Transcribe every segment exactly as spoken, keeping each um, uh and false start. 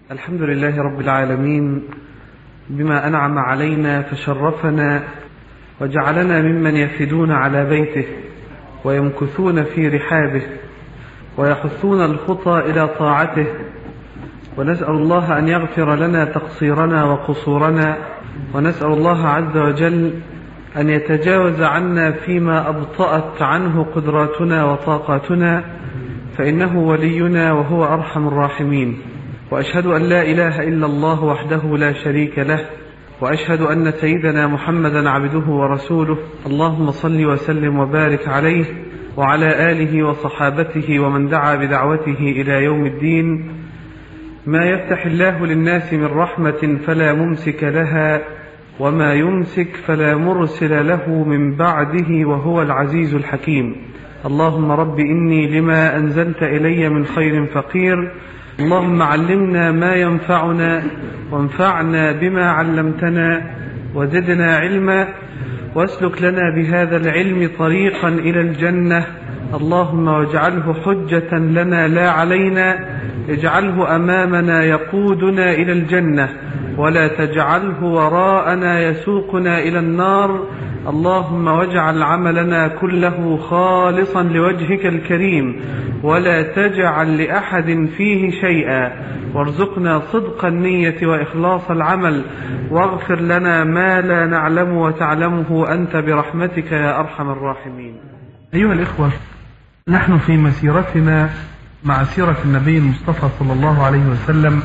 الحمد لله رب العالمين بما أنعم علينا فشرفنا وجعلنا ممن يفدون على بيته ويمكثون في رحابه ويحثون الخطى إلى طاعته، ونسأل الله أن يغفر لنا تقصيرنا وقصورنا، ونسأل الله عز وجل أن يتجاوز عنا فيما أبطأت عنه قدراتنا وطاقاتنا، فإنه ولينا وهو أرحم الراحمين. وأشهد أن لا إله إلا الله وحده لا شريك له، وأشهد أن سيدنا محمدا عبده ورسوله. اللهم صل وسلم وبارك عليه وعلى آله وصحابته ومن دعا بدعوته إلى يوم الدين. ما يفتح الله للناس من رحمة فلا ممسك لها، وما يمسك فلا مرسل له من بعده، وهو العزيز الحكيم. اللهم رب إني لما أنزلت إلي من خير فقير، اللهم علمنا ما ينفعنا وانفعنا بما علمتنا وزدنا علما، واسلك لنا بهذا العلم طريقا إلى الجنة. اللهم واجعله حجة لنا لا علينا، اجعله أمامنا يقودنا إلى الجنة، ولا تجعله وراءنا يسوقنا إلى النار. اللهم واجعل عملنا كله خالصا لوجهك الكريم، ولا تجعل لأحد فيه شيئا، وارزقنا صدق النية وإخلاص العمل، واغفر لنا ما لا نعلم وتعلمه أنت برحمتك يا أرحم الراحمين. أيها الإخوة، نحن في مسيرتنا مع سيرة النبي المصطفى صلى الله عليه وسلم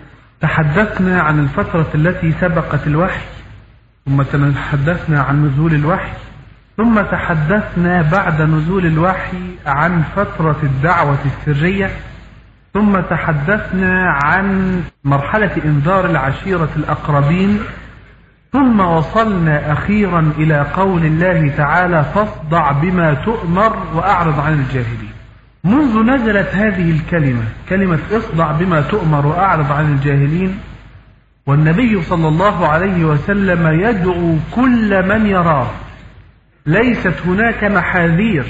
تحدثنا عن الفترة التي سبقت الوحي، ثم تحدثنا عن نزول الوحي، ثم تحدثنا بعد نزول الوحي عن فترة الدعوة السرية، ثم تحدثنا عن مرحلة إنذار العشيرة الأقربين، ثم وصلنا أخيرا إلى قول الله تعالى: فاصدع بما تؤمر وأعرض عن الجاهلين. منذ نزلت هذه الكلمة، كلمة اصدع بما تؤمر وأعرض عن الجاهلين، والنبي صلى الله عليه وسلم يدعو كل من يراه. ليست هناك محاذير،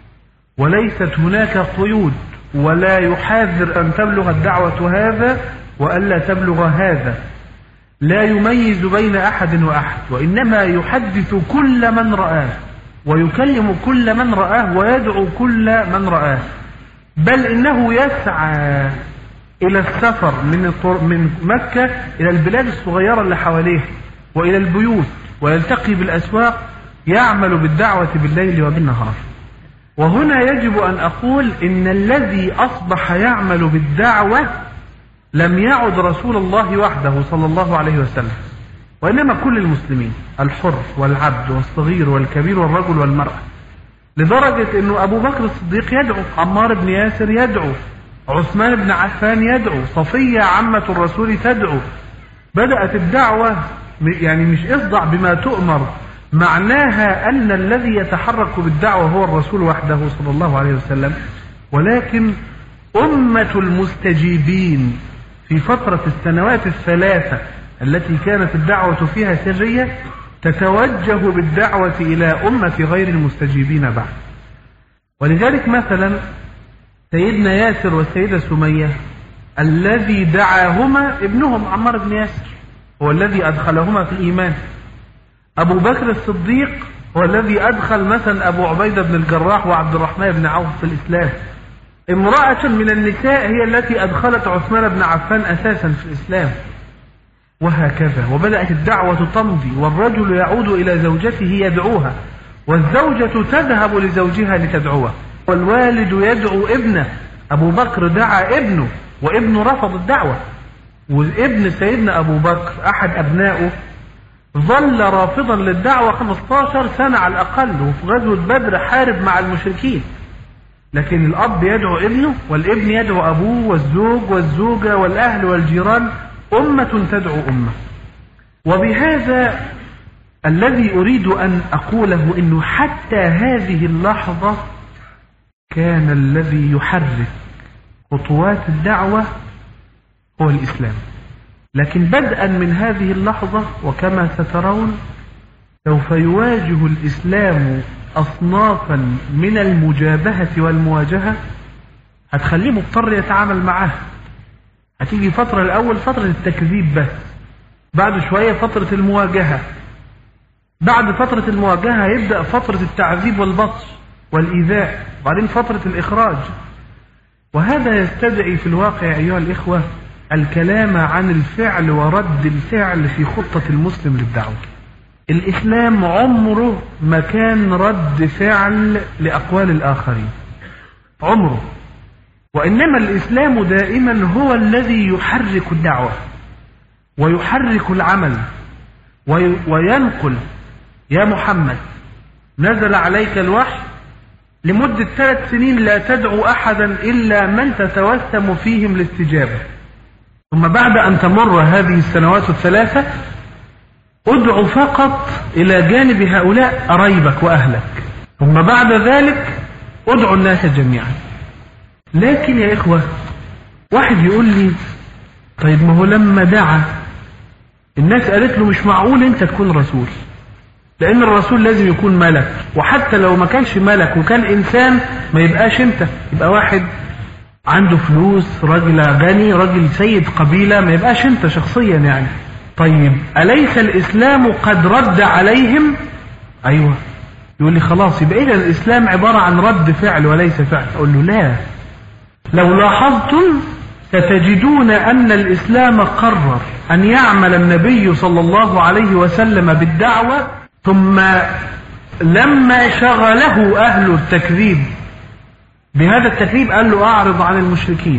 وليست هناك قيود، ولا يحاذر أن تبلغ الدعوة هذا وألا تبلغ هذا، لا يميز بين أحد وأحد، وإنما يحدث كل من رآه ويكلم كل من رآه ويدعو كل من رآه. بل إنه يسعى إلى السفر من من مكة إلى البلاد الصغيرة اللي حواليه وإلى البيوت، ويلتقي بالأسواق، يعمل بالدعوة بالليل وبالنهار. وهنا يجب أن أقول إن الذي أصبح يعمل بالدعوة لم يعد رسول الله وحده صلى الله عليه وسلم، وإنما كل المسلمين، الحر والعبد والصغير والكبير والرجل والمرأة، لدرجة أنه أبو بكر الصديق يدعو، عمار بن ياسر يدعو، عثمان بن عفان يدعو، صفية عمة الرسول تدعو. بدأت الدعوة يعني مش اصدع بما تؤمر، معناها أن الذي يتحرك بالدعوة هو الرسول وحده صلى الله عليه وسلم، ولكن أمة المستجيبين في فترة السنوات الثلاثة التي كانت الدعوة فيها سرية تتوجه بالدعوة إلى أمة غير المستجيبين بعد. ولذلك مثلا سيدنا ياسر والسيدة سمية الذي دعاهما ابنهم عمار بن ياسر هو الذي أدخلهما في الإيمان. أبو بكر الصديق هو الذي أدخل مثلا أبو عبيدة بن الجراح وعبد الرحمن بن عوف في الإسلام. امرأة من النساء هي التي أدخلت عثمان بن عفان أساسا في الإسلام، وهكذا. وبدأت الدعوة تمضي، والرجل يعود إلى زوجته يدعوها، والزوجة تذهب لزوجها لتدعوه، والوالد يدعو ابنه. أبو بكر دعا ابنه وابنه رفض الدعوة، وابن سيدنا أبو بكر أحد أبنائه ظل رافضا للدعوة خمسة عشر سنة على الأقل، وفي غزوة بدر حارب مع المشركين. لكن الأب يدعو ابنه، والابن يدعو أبوه، والزوج والزوجة والأهل والجيران، أمة تدعو أمة. وبهذا الذي أريد أن أقوله إنه حتى هذه اللحظة كان الذي يحرك خطوات الدعوة هو الإسلام. لكن بدءا من هذه اللحظة وكما سترون سوف يواجه الإسلام أصنافا من المجابهة والمواجهة هتخليه مضطر يتعامل معها، هتيجي فترة الأول فترة التكذيب بس، بعد شوية فترة المواجهة، بعد فترة المواجهة هيبدأ فترة التعذيب والبطش والإيذاء، وبعدين فترة الإخراج. وهذا يستدعي في الواقع أيها الإخوة الكلام عن الفعل ورد الفعل في خطة المسلم للدعوة. الإسلام عمره ما كان رد فعل لأقوال الآخرين، عمره، وإنما الإسلام دائما هو الذي يحرك الدعوة ويحرك العمل وينقل. يا محمد نزل عليك الوحي لمدة ثلاث سنين لا تدعو أحدا إلا من تتوسم فيهم الاستجابة، ثم بعد أن تمر هذه السنوات الثلاثة ادعو فقط إلى جانب هؤلاء قرايبك وأهلك، ثم بعد ذلك ادعو الناس جميعا. لكن يا إخوة واحد يقول لي طيب ما هو لما دعا الناس قالت له مش معقول أنت تكون رسول، لأن الرسول لازم يكون ملك، وحتى لو ما كانش ملك وكان إنسان ما يبقاش أنت، يبقى واحد عنده فلوس، راجل غني، راجل سيد قبيلة، ما يبقاش أنت شخصيا يعني. طيب أليس الإسلام قد رد عليهم؟ أيوة. يقول لي خلاص يبقى إذا الإسلام عبارة عن رد فعل وليس فعل. أقول له لا، لو لاحظتم ستجدون أن الإسلام قرر أن يعمل النبي صلى الله عليه وسلم بالدعوة، ثم لما شغله أهل التكذيب بهذا التكذيب قال له أعرض عن المشركين،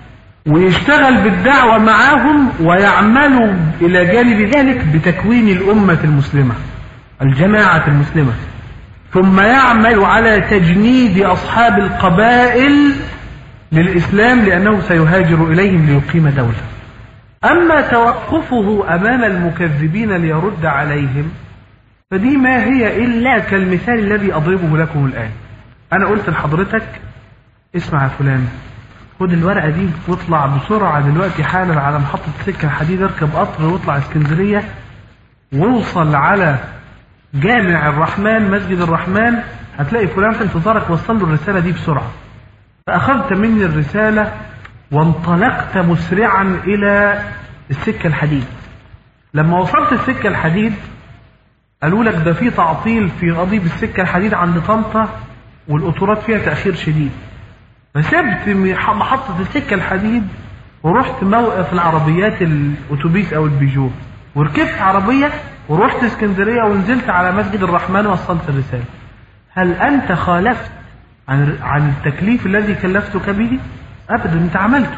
ويشتغل بالدعوة معهم ويعملوا إلى جانب ذلك بتكوين الأمة المسلمة، الجماعة المسلمة، ثم يعمل على تجنيد أصحاب القبائل للإسلام لأنه سيهاجر إليهم ليقيم دولة. أما توقفه أمام المكذبين ليرد عليهم فدي ما هي إلا كالمثال الذي أضربه لكم الآن. أنا قلت لحضرتك اسمع يا فلان، خد الورقة دي واطلع بسرعة دلوقتي حالا على محطة سكة حديد، اركب قطر واطلع اسكندرية ووصل على جامع الرحمن، مسجد الرحمن، هتلاقي فلان في انتظارك، وصل له الرسالة دي بسرعة. فأخذت مني الرسالة وانطلقت مسرعا إلى السكة الحديد. لما وصلت السكة الحديد قالوا لك ده في تعطيل في قضيب السكة الحديد عند طنطا والقطورات فيها تأخير شديد. فسبت محطة السكة الحديد ورحت موقف العربيات الأتوبيس أو البيجو، وركبت عربية ورحت اسكندرية ونزلت على مسجد الرحمن ووصلت الرسالة. هل أنت خالفت عن عن التكليف الذي كلفتك به؟ أبدا، أنت عملته،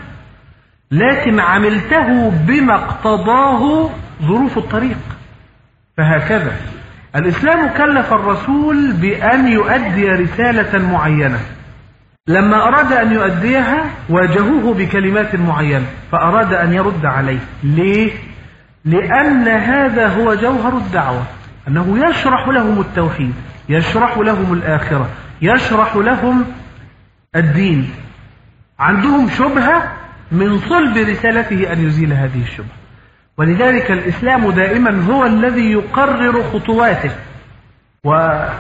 لكن عملته بما اقتضاه ظروف الطريق. فهكذا الإسلام كلف الرسول بأن يؤدي رسالة معينة، لما أراد أن يؤديها واجهوه بكلمات معينة فأراد أن يرد عليه. ليه؟ لأن هذا هو جوهر الدعوة، أنه يشرح لهم التوحيد، يشرح لهم الآخرة، يشرح لهم الدين. عندهم شبهة، من صلب رسالته أن يزيل هذه الشبهة. ولذلك الإسلام دائما هو الذي يقرر خطواته. ولا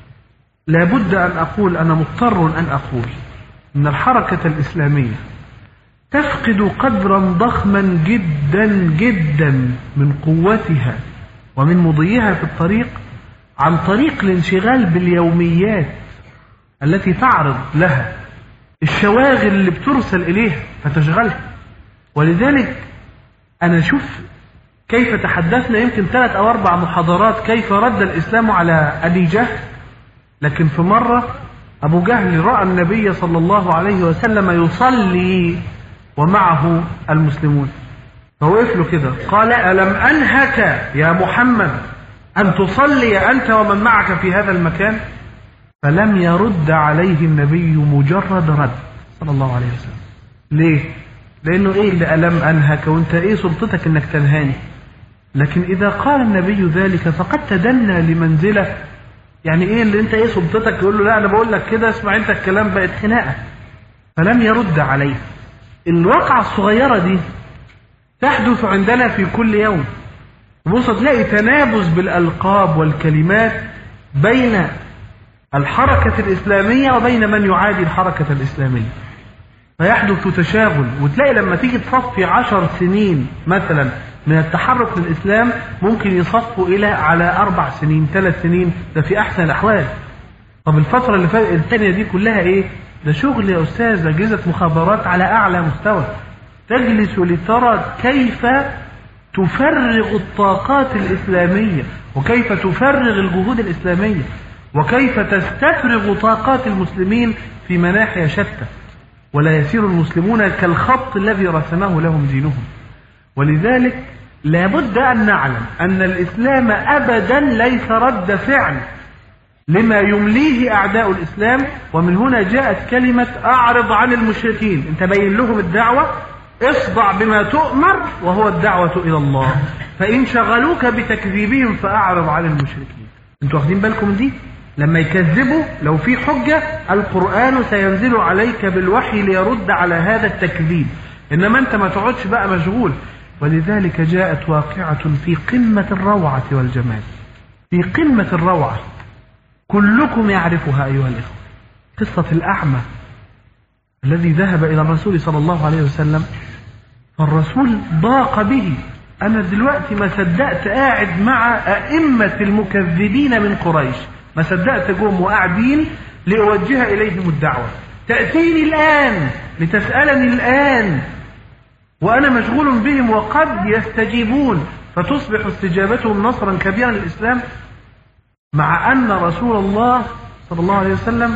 بد أن أقول، أنا مضطر أن أقول أن الحركة الإسلامية تفقد قدرا ضخما جدا جدا من قوتها ومن مضيها في الطريق عن طريق الانشغال باليوميات التي تعرض لها، الشواغل اللي بترسل إليها فتشغلها. ولذلك أنا شوف كيف تحدثنا يمكن ثلاث أو أربع محاضرات كيف رد الإسلام على أبي جهل، لكن في مرة أبو جهل رأى النبي صلى الله عليه وسلم يصلي ومعه المسلمون، فوقف له كده قال ألم أنهك يا محمد أن تصلي أنت ومن معك في هذا المكان؟ فلم يرد عليه النبي مجرد رد صلى الله عليه وسلم. ليه؟ لأنه إيه اللي ألم أنهك وأنت إيه سلطتك أنك تنهاني؟ لكن إذا قال النبي ذلك فقد تدنى لمنزله، يعني إيه اللي أنت إيه سلطتك؟ يقول له لا أنا بقول لك كده، اسمع أنت الكلام، بقت خناقة. فلم يرد عليه. الواقعة الصغيرة دي تحدث عندنا في كل يوم. بص تلاقي تنابز بالألقاب والكلمات بين الحركة الإسلامية وبين من يعادي الحركة الإسلامية. فيحدث تشاغل، وتلاقي لما تيجي تصفي عشر سنين مثلا من التحرك للإسلام ممكن يصفوا إلى على أربع سنين ثلاث سنين، ده في أحسن الأحوال. طب الفترة اللي فاتت الثانية دي كلها إيه؟ ده شغل يا أستاذ أجهزة مخابرات على أعلى مستوى، تجلس لترى كيف تفرغ الطاقات الإسلامية وكيف تفرغ الجهود الإسلامية وكيف تستفرغ طاقات المسلمين في مناحي شتى، ولا يسير المسلمون كالخط الذي رسمه لهم دينهم. ولذلك لابد أن نعلم أن الإسلام أبدا ليس رد فعل لما يمليه أعداء الإسلام، ومن هنا جاءت كلمة أعرض عن المشركين. أنت بين لهم الدعوة، اصدع بما تؤمر وهو الدعوة إلى الله، فإن شغلوك بتكذيبهم فأعرض عن المشركين. أنتوا واخدين بالكم من دي؟ لما يكذبوا لو في حجة القرآن سينزل عليك بالوحي ليرد على هذا التكذيب، إنما أنت ما تقعدش بقى مشغول. ولذلك جاءت واقعة في قمة الروعة والجمال، في قمة الروعة كلكم يعرفها أيها الإخوة، قصة الأعمى الذي ذهب إلى الرسول صلى الله عليه وسلم، فالرسول ضاق به. أنا دلوقتي ما صدقت قاعد مع أئمة المكذبين من قريش، ما صدقت جم وقاعدين لأوجه إليهم الدعوة، تأتيني الآن لتسألني الآن وأنا مشغول بهم وقد يستجيبون، فتصبح استجابتهم نصرا كبيرا للإسلام، مع أن رسول الله صلى الله عليه وسلم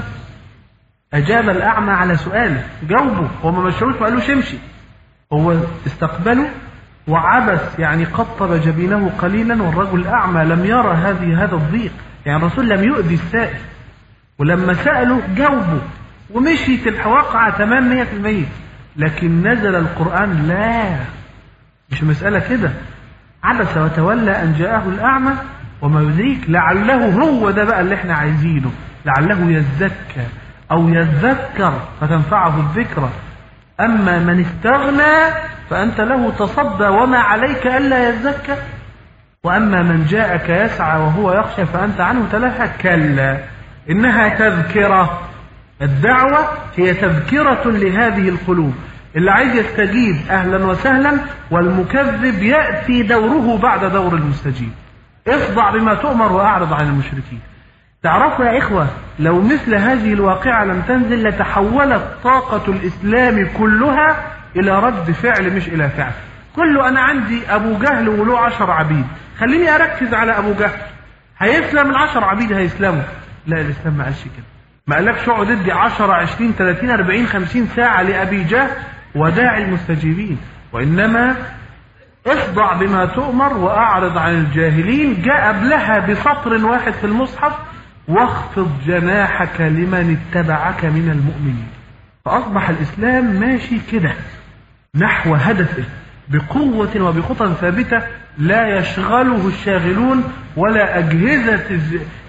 أجاب الأعمى على سؤاله، جاوبه، هو ما مشروش ما قالوش امشي، هو استقبله وعبس، يعني قطب جبينه قليلا، والرجل الأعمى لم يرى هذه هذا الضيق، يعني الرسول لم يؤذي السائل، ولما سأله جاوبه ومشيت الواقعة تمام مية في المية. لكن نزل القرآن لا، مش مسألة كده، عبس وتولى أن جاءه الأعمى وما يدريك لعله هو ده بقى اللي احنا عايزينه، لعله يزكى أو يذكر فتنفعه الذكرى. أما من استغنى فأنت له تصدى وما عليك ألا يزكى، وأما من جاءك يسعى وهو يخشى فأنت عنه تلهى، كلا إنها تذكرة. الدعوة هي تذكرة لهذه القلوب، اللي عايز يستجيب أهلا وسهلا، والمكذب يأتي دوره بعد دور المستجيب. اصدع بما تؤمر وأعرض عن المشركين. تعرفوا يا إخوة لو مثل هذه الواقعة لم تنزل لتحولت طاقة الإسلام كلها إلى رد فعل مش إلى فعل. كله أنا عندي أبو جهل وله عشر عبيد، خليني أركز على أبو جهل، هيسلم العشر عبيد هيسلموا. لا، الإسلام ما قالش كده، ما قالكش اقعد ادي عشرة عشرين ثلاثين أربعين خمسين ساعة لأبي جهل وداعي المستجيبين، وإنما اصدع بما تؤمر وأعرض عن الجاهلين. جاء قبلها بسطر واحد في المصحف واخفض جناحك لمن اتبعك من المؤمنين. فأصبح الإسلام ماشي كده نحو هدفه بقوة وبخطى ثابتة لا يشغله الشاغلون ولا أجهزة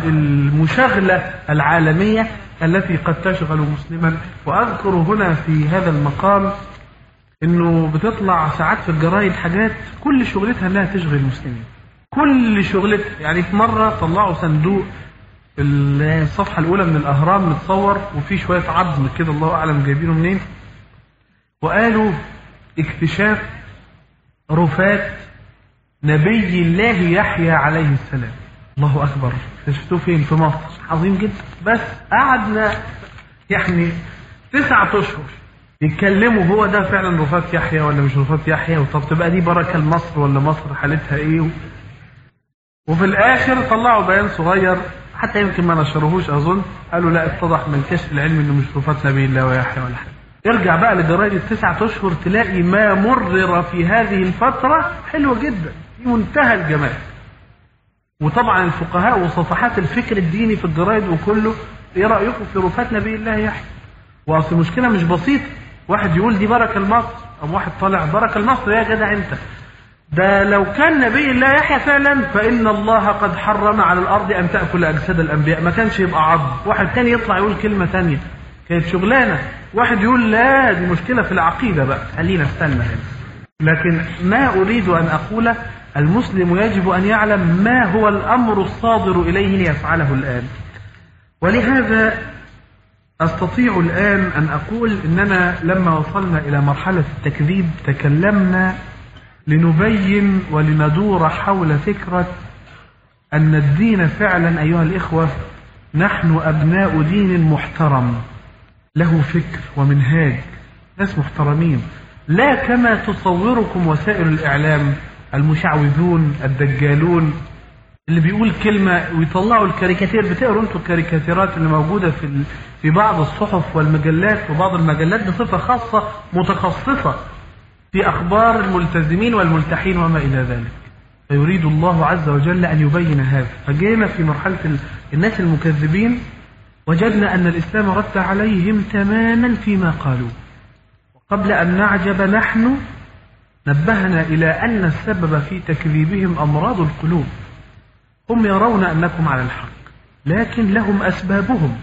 المشاغلة العالمية التي قد تشغل مسلما. وأذكر هنا في هذا المقام إنه بتطلع ساعات في الجرايد حاجات كل شغلتها إنها تشغل المسلمين، كل شغلتها. يعني في مرة طلعوا صندوق الصفحة الأولى من الأهرام متصور وفي شوية عظم كده الله أعلم جايبينه منين، وقالوا اكتشاف رفات نبي الله يحيى عليه السلام. الله أكبر، اكتشفتوه فين؟ في مصر. عظيم جدا. بس قعدنا يعني تسعة أشهر يتكلموا هو ده فعلا رفات يحيى ولا مش رفات يحيى، وطب تبقى دي بركة لمصر ولا مصر حالتها ايه. وفي الآخر طلعوا بيان صغير حتى يمكن ما نشروهوش أظن، قالوا لا اتضح من كشف العلم إنه مش رفات نبي الله ويحيى ولا حاجة. ارجع بقى لجرايد التسعة أشهر تلاقي ما مرر في هذه الفترة حلوة جدا في منتهى الجمال. وطبعا الفقهاء وصفحات الفكر الديني في الجرايد وكله، ايه رأيكم في رفات نبي الله يحيى؟ واصل المشكلة مش بسيطة، واحد يقول دي بركة لمصر، أو واحد طالع بركة لمصر يا جدع انت، ده لو كان نبي الله يحيى فعلا فإن الله قد حرم على الأرض أن تأكل أجساد الأنبياء، ما كانش يبقى عض. واحد تاني يطلع يقول كلمة تانية، كانت شغلانة. واحد يقول لا دي مشكلة في العقيدة بقى، خلينا استنى هنا. لكن ما أريد أن أقوله المسلم يجب أن يعلم ما هو الأمر الصادر إليه ليفعله الآن. ولهذا أستطيع الآن أن أقول إننا لما وصلنا إلى مرحلة التكذيب تكلمنا لنبين ولندور حول فكرة أن الدين فعلا أيها الإخوة نحن أبناء دين محترم له فكر ومنهاج، ناس محترمين، لا كما تصوركم وسائل الإعلام المشعوذون الدجالون اللي بيقول كلمة ويطلعوا الكاريكاتير. بتقروا انتوا الكاريكاتيرات اللي موجودة في في بعض الصحف والمجلات وبعض المجلات بصفة خاصة متخصصة في أخبار الملتزمين والملتحين وما إلى ذلك. فيريد الله عز وجل أن يبين هذا. فجينا في مرحلة الناس المكذبين وجدنا أن الإسلام رد عليهم تماما فيما قالوا. وقبل أن نعجب نحن نبهنا إلى أن السبب في تكذيبهم أمراض القلوب. هم يرون أنكم على الحق لكن لهم أسبابهم،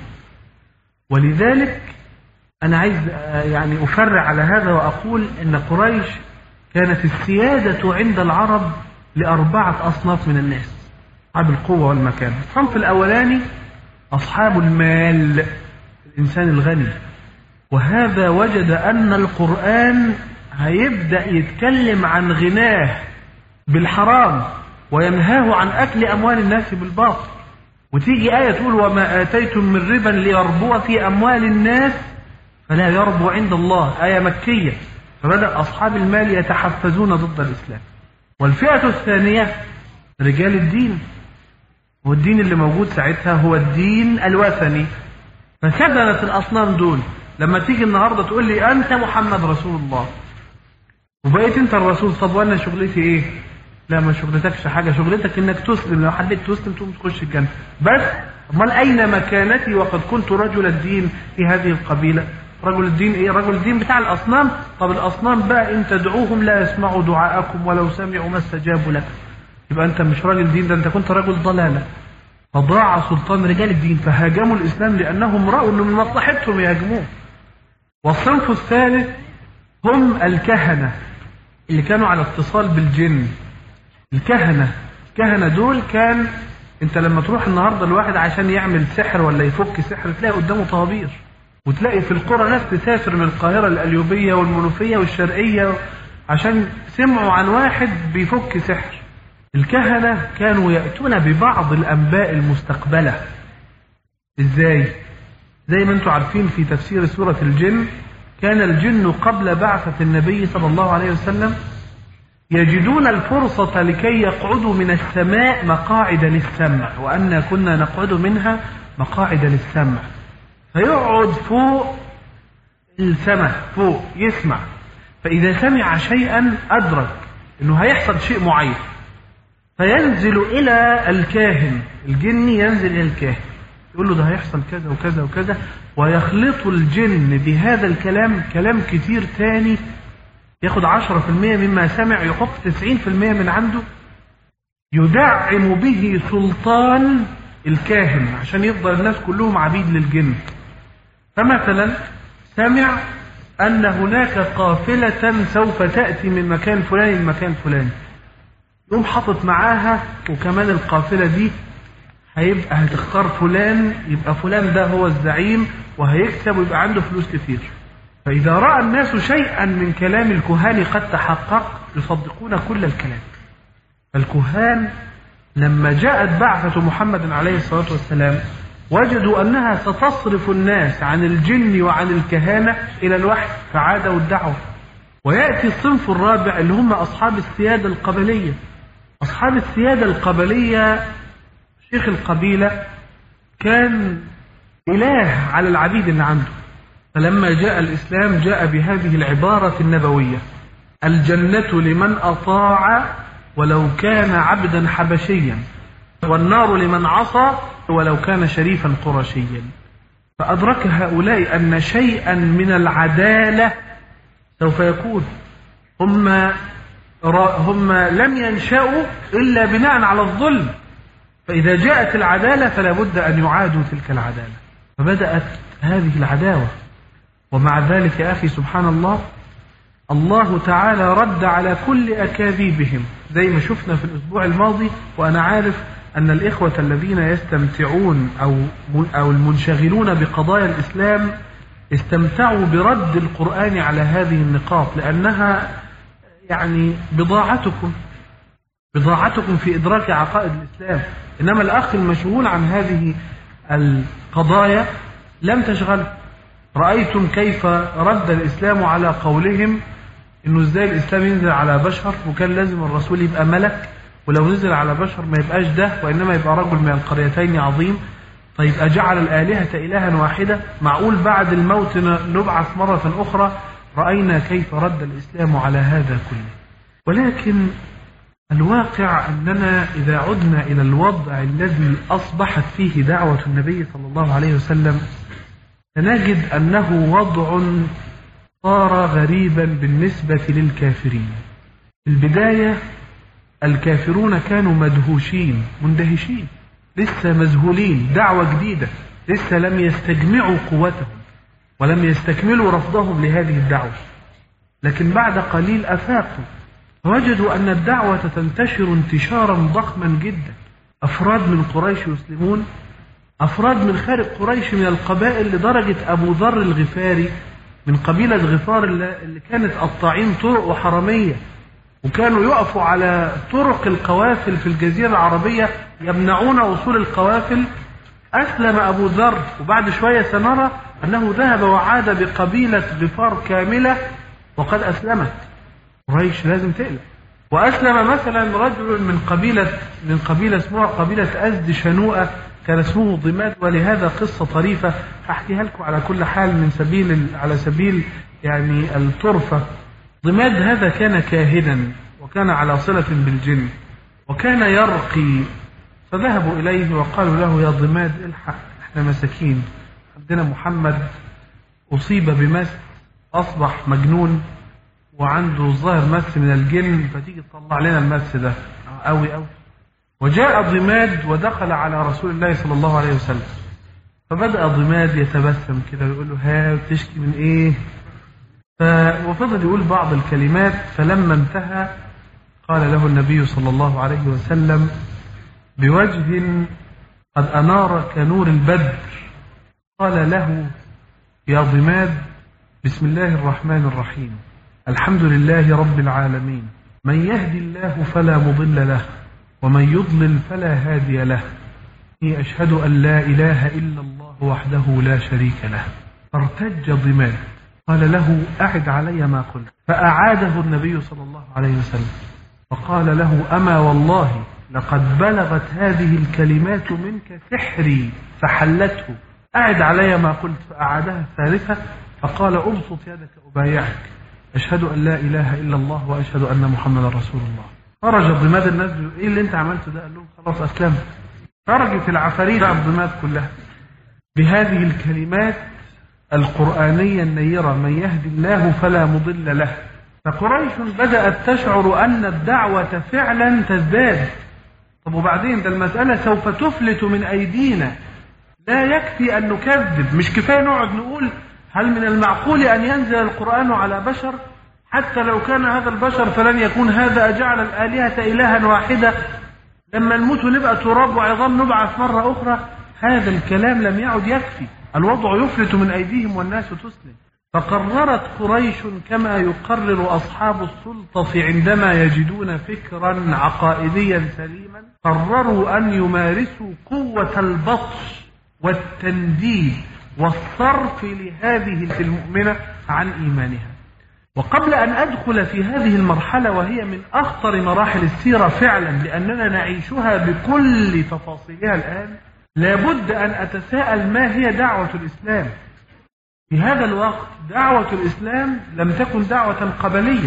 ولذلك أنا عايز يعني أفرع على هذا وأقول أن قريش كانت السيادة عند العرب لأربعة أصناف من الناس: أصحاب القوة والمكان. الصنف الأولاني أصحاب المال، الإنسان الغني، وهذا وجد أن القرآن هيبدأ يتكلم عن غناه بالحرام وينهاه عن أكل أموال الناس بالباطل. وتيجي آية تقول: وما آتيتم من ربا ليربو في أموال الناس فلا يربو عند الله، آية مكية. فبدأ أصحاب المال يتحفزون ضد الإسلام. والفئة الثانية رجال الدين، والدين اللي موجود ساعتها هو الدين الوثني. فسدنت الأصنام دول. لما تيجي النهاردة تقول لي أنت محمد رسول الله وبقيت أنت الرسول، طب وأنا شغلتي إيه؟ لا، ما شغلتكش حاجة، شغلتك إنك تسلم، لو حبيت تسلم تقوم تخش الجنة بس. أمال أين مكانتي وقد كنت رجل الدين في هذه القبيلة؟ رجل الدين إيه؟ رجل الدين بتاع الأصنام. طب الأصنام بقى إن تدعوهم لا يسمعوا دعاءكم ولو سمعوا ما استجابوا لك. يبقى أنت مش راجل دين، ده أنت كنت رجل ضلالة. فضاع سلطان رجال الدين فهاجموا الإسلام لأنهم رأوا أنه من مصلحتهم يهاجموه. والصنف الثالث هم الكهنة اللي كانوا على اتصال بالجن. الكهنة الكهنة دول كان انت لما تروح النهاردة الواحد عشان يعمل سحر ولا يفك سحر تلاقي قدامه طوابير، وتلاقي في القرى ناس تسافر من القاهرة القليوبية والمنوفية والشرقية عشان سمعوا عن واحد بيفك سحر. الكهنة كانوا يأتون ببعض الأنباء المستقبلة. ازاي؟ زي ما انتم عارفين في تفسير سورة الجن، كان الجن قبل بعثة النبي صلى الله عليه وسلم يجدون الفرصة لكي يقعدوا من السماء مقاعد للسمع، وأن كنا نقعد منها مقاعد للسمع. فيقعد فوق السماء فوق يسمع، فإذا سمع شيئا أدرك أنه هيحصل شيء معين فينزل إلى الكاهن، الجن ينزل إلى الكاهن يقول له ده هيحصل كذا وكذا وكذا، ويخلط الجن بهذا الكلام كلام كتير تاني، ياخد عشرة في المية مما سمع يحط تسعين في المية من عنده، يدعم به سلطان الكاهن عشان يفضل الناس كلهم عبيد للجن. فمثلا سمع أن هناك قافلة سوف تأتي من مكان فلان لمكان فلان، يقوم حاطط معاها وكمان القافلة دي هيبقى هتختار فلان، يبقى فلان ده هو الزعيم وهيكسب ويبقى عنده فلوس كتير. فإذا رأى الناس شيئا من كلام الكهان قد تحقق يصدقون كل الكلام. فالكهان لما جاءت بعثة محمد عليه الصلاة والسلام وجدوا أنها ستصرف الناس عن الجن وعن الكهانة إلى الوحي فعادوا الدعوة. ويأتي الصنف الرابع اللي هم أصحاب السيادة القبلية. أصحاب السيادة القبلية شيخ القبيلة كان إله على العبيد اللي عنده، فلما جاء الإسلام جاء بهذه العبارة النبوية: الجنة لمن أطاع ولو كان عبدا حبشيا، والنار لمن عصى ولو كان شريفا قرشيا. فأدرك هؤلاء أن شيئا من العدالة سوف يكون. هم هم لم ينشأوا إلا بناء على الظلم، فإذا جاءت العدالة فلا بد أن يعادوا تلك العدالة. فبدأت هذه العداوة. ومع ذلك يا أخي سبحان الله، الله تعالى رد على كل أكاذيبهم زي ما شفنا في الأسبوع الماضي. وأنا عارف أن الإخوة الذين يستمتعون أو أو المنشغلون بقضايا الإسلام استمتعوا برد القرآن على هذه النقاط، لأنها يعني بضاعتكم بضاعتكم في إدراك عقائد الإسلام. إنما الأخ المشغول عن هذه القضايا لم تشغله. رأيتم كيف رد الإسلام على قولهم إنه إزاي الإسلام ينزل على بشر، وكان لازم الرسول يبقى ملك، ولو نزل على بشر ما يبقاش ده وإنما يبقى رجل من القريتين عظيم. طيب أجعل الآلهة إلها واحدة؟ معقول بعد الموت نبعث مرة أخرى؟ رأينا كيف رد الإسلام على هذا كله. ولكن الواقع أننا إذا عدنا إلى الوضع الذي أصبحت فيه دعوة النبي صلى الله عليه وسلم سنجد أنه وضع صار غريبا بالنسبة للكافرين. في البداية الكافرون كانوا مدهوشين مندهشين، لسه مذهولين، دعوة جديدة، لسه لم يستجمعوا قوتهم ولم يستكملوا رفضهم لهذه الدعوة. لكن بعد قليل أفاقوا فوجدوا أن الدعوة تنتشر انتشارا ضخما جدا. أفراد من قريش يسلمون، أفراد من خارج قريش من القبائل، لدرجة أبو ذر الغفاري من قبيلة غفار اللي كانت قطاعين طرق وحرمية، وكانوا يقفوا على طرق القوافل في الجزيرة العربية يمنعون وصول القوافل. أسلم أبو ذر، وبعد شوية سنرى أنه ذهب وعاد بقبيلة غفار كاملة وقد أسلمت. قريش لازم تقلق. وأسلم مثلا رجل من قبيلة من قبيلة اسمها قبيلة أزد شنوءة، كان اسمه ضماد، ولهذا قصة طريفة أحكيها لكم على كل حال من سبيل على سبيل يعني الطرفة. ضماد هذا كان كاهنا وكان على صلة بالجن وكان يرقي، فذهبوا إليه وقالوا له يا ضماد الحق، احنا مساكين، عندنا محمد أصيب بمس، أصبح مجنون وعنده ظاهر مس من الجن، فتيجي تطلع لنا المس ده قوي قوي. وجاء ضماد ودخل على رسول الله صلى الله عليه وسلم، فبدأ ضماد يتبسم كده ويقول له ها بتشكي من ايه؟ وفضل يقول بعض الكلمات، فلما انتهى قال له النبي صلى الله عليه وسلم بوجه قد أنار كنور البدر، قال له يا ضماد بسم الله الرحمن الرحيم، الحمد لله رب العالمين، من يهدي الله فلا مضل له ومن يضلل فلا هادي له، أشهد أن لا إله إلا الله وحده لا شريك له. فارتج ضماد، قال له أعد علي ما قلت، فأعاده النبي صلى الله عليه وسلم فقال له أما والله لقد بلغت هذه الكلمات منك سحري فحلته، أعد علي ما قلت. فأعادها الثالثة فقال أبسط يدك أبايعك، أشهد أن لا إله إلا الله وأشهد أن محمد رسول الله. خرج ضماد، الناس إيه اللي أنت عملته ده؟ قال لهم خلاص أسلمت. خرجت العفاريت عن ضماد كلها بهذه الكلمات القرآنية النيرة، من يهدي الله فلا مضل له. فقريش بدأت تشعر أن الدعوة فعلا تزداد. طب وبعدين ده المسألة سوف تفلت من أيدينا، لا يكفي أن نكذب، مش كفاية نقعد نقول هل من المعقول أن ينزل القرآن على بشر؟ حتى لو كان هذا البشر فلن يكون هذا أجعل الآلهة إلها واحدة، لما نموت ونبقى تراب وعظام نبعث مرة أخرى. هذا الكلام لم يعد يكفي، الوضع يفلت من أيديهم والناس تسلم. فقررت قريش كما يقرر أصحاب السلطة عندما يجدون فكرا عقائديا سليما، قرروا أن يمارسوا قوة البطش والتنديد والصرف لهذه المؤمنة عن إيمانها. وقبل أن أدخل في هذه المرحلة وهي من أخطر مراحل السيرة فعلا لأننا نعيشها بكل تفاصيلها الآن، لابد أن أتساءل ما هي دعوة الإسلام؟ في هذا الوقت دعوة الإسلام لم تكن دعوة قبلية،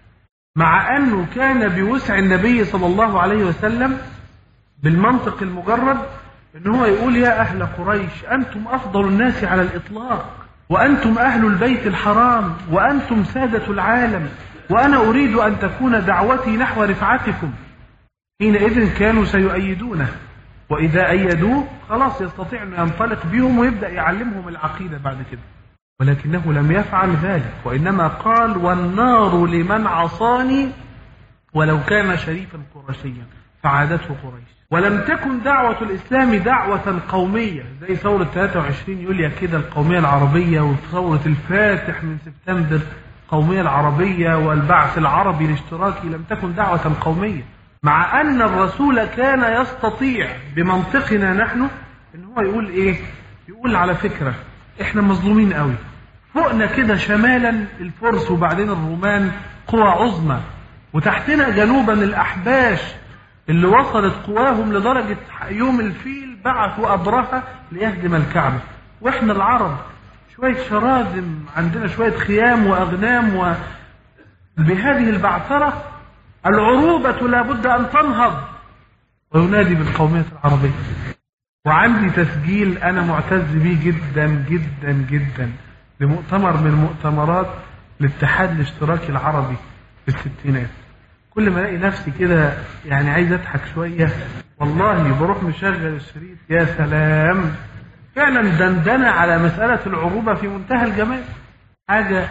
مع أنه كان بوسع النبي صلى الله عليه وسلم بالمنطق المجرد أنه هو يقول يا أهل قريش أنتم أفضل الناس على الإطلاق، وأنتم أهل البيت الحرام، وأنتم سادة العالم، وأنا أريد أن تكون دعوتي نحو رفعتكم. حينئذ كانوا سيؤيدونه، وإذا أيدوه خلاص يستطيع أن ينطلق بهم ويبدأ يعلمهم العقيدة بعد كده. ولكنه لم يفعل ذلك، وإنما قال والنار لمن عصاني ولو كان شريفا قرشيا. فعادته قريش. ولم تكن دعوة الإسلام دعوة قومية زي ثورة ثلاثة وعشرين يوليو كده القومية العربية، وثورة الفاتح من سبتمبر القومية العربية، والبعث العربي الاشتراكي. لم تكن دعوة قومية، مع أن الرسول كان يستطيع بمنطقنا نحن إن هو يقول إيه؟ يقول على فكرة إحنا مظلومين قوي، فوقنا كده شمالا الفرس وبعدين الرومان قوى عظمى، وتحتنا جنوبا الأحباش اللي وصلت قواهم لدرجة يوم الفيل بعثوا أبرهة ليهدم الكعبة، وإحنا العرب شوية شراذم، عندنا شوية خيام وأغنام، وبهذه البعثرة العروبة لابد أن تنهض. وينادي بالقومية العربية. وعندي تسجيل أنا معتز به جدا جدا جدا لمؤتمر من مؤتمرات الاتحاد الاشتراكي العربي في الستينات. كل ما الاقي نفسي كده يعني عايز اضحك شويه والله بروح مشغل الشريط، يا سلام، فعلا دندنه على مساله العروبه في منتهى الجمال حاجه.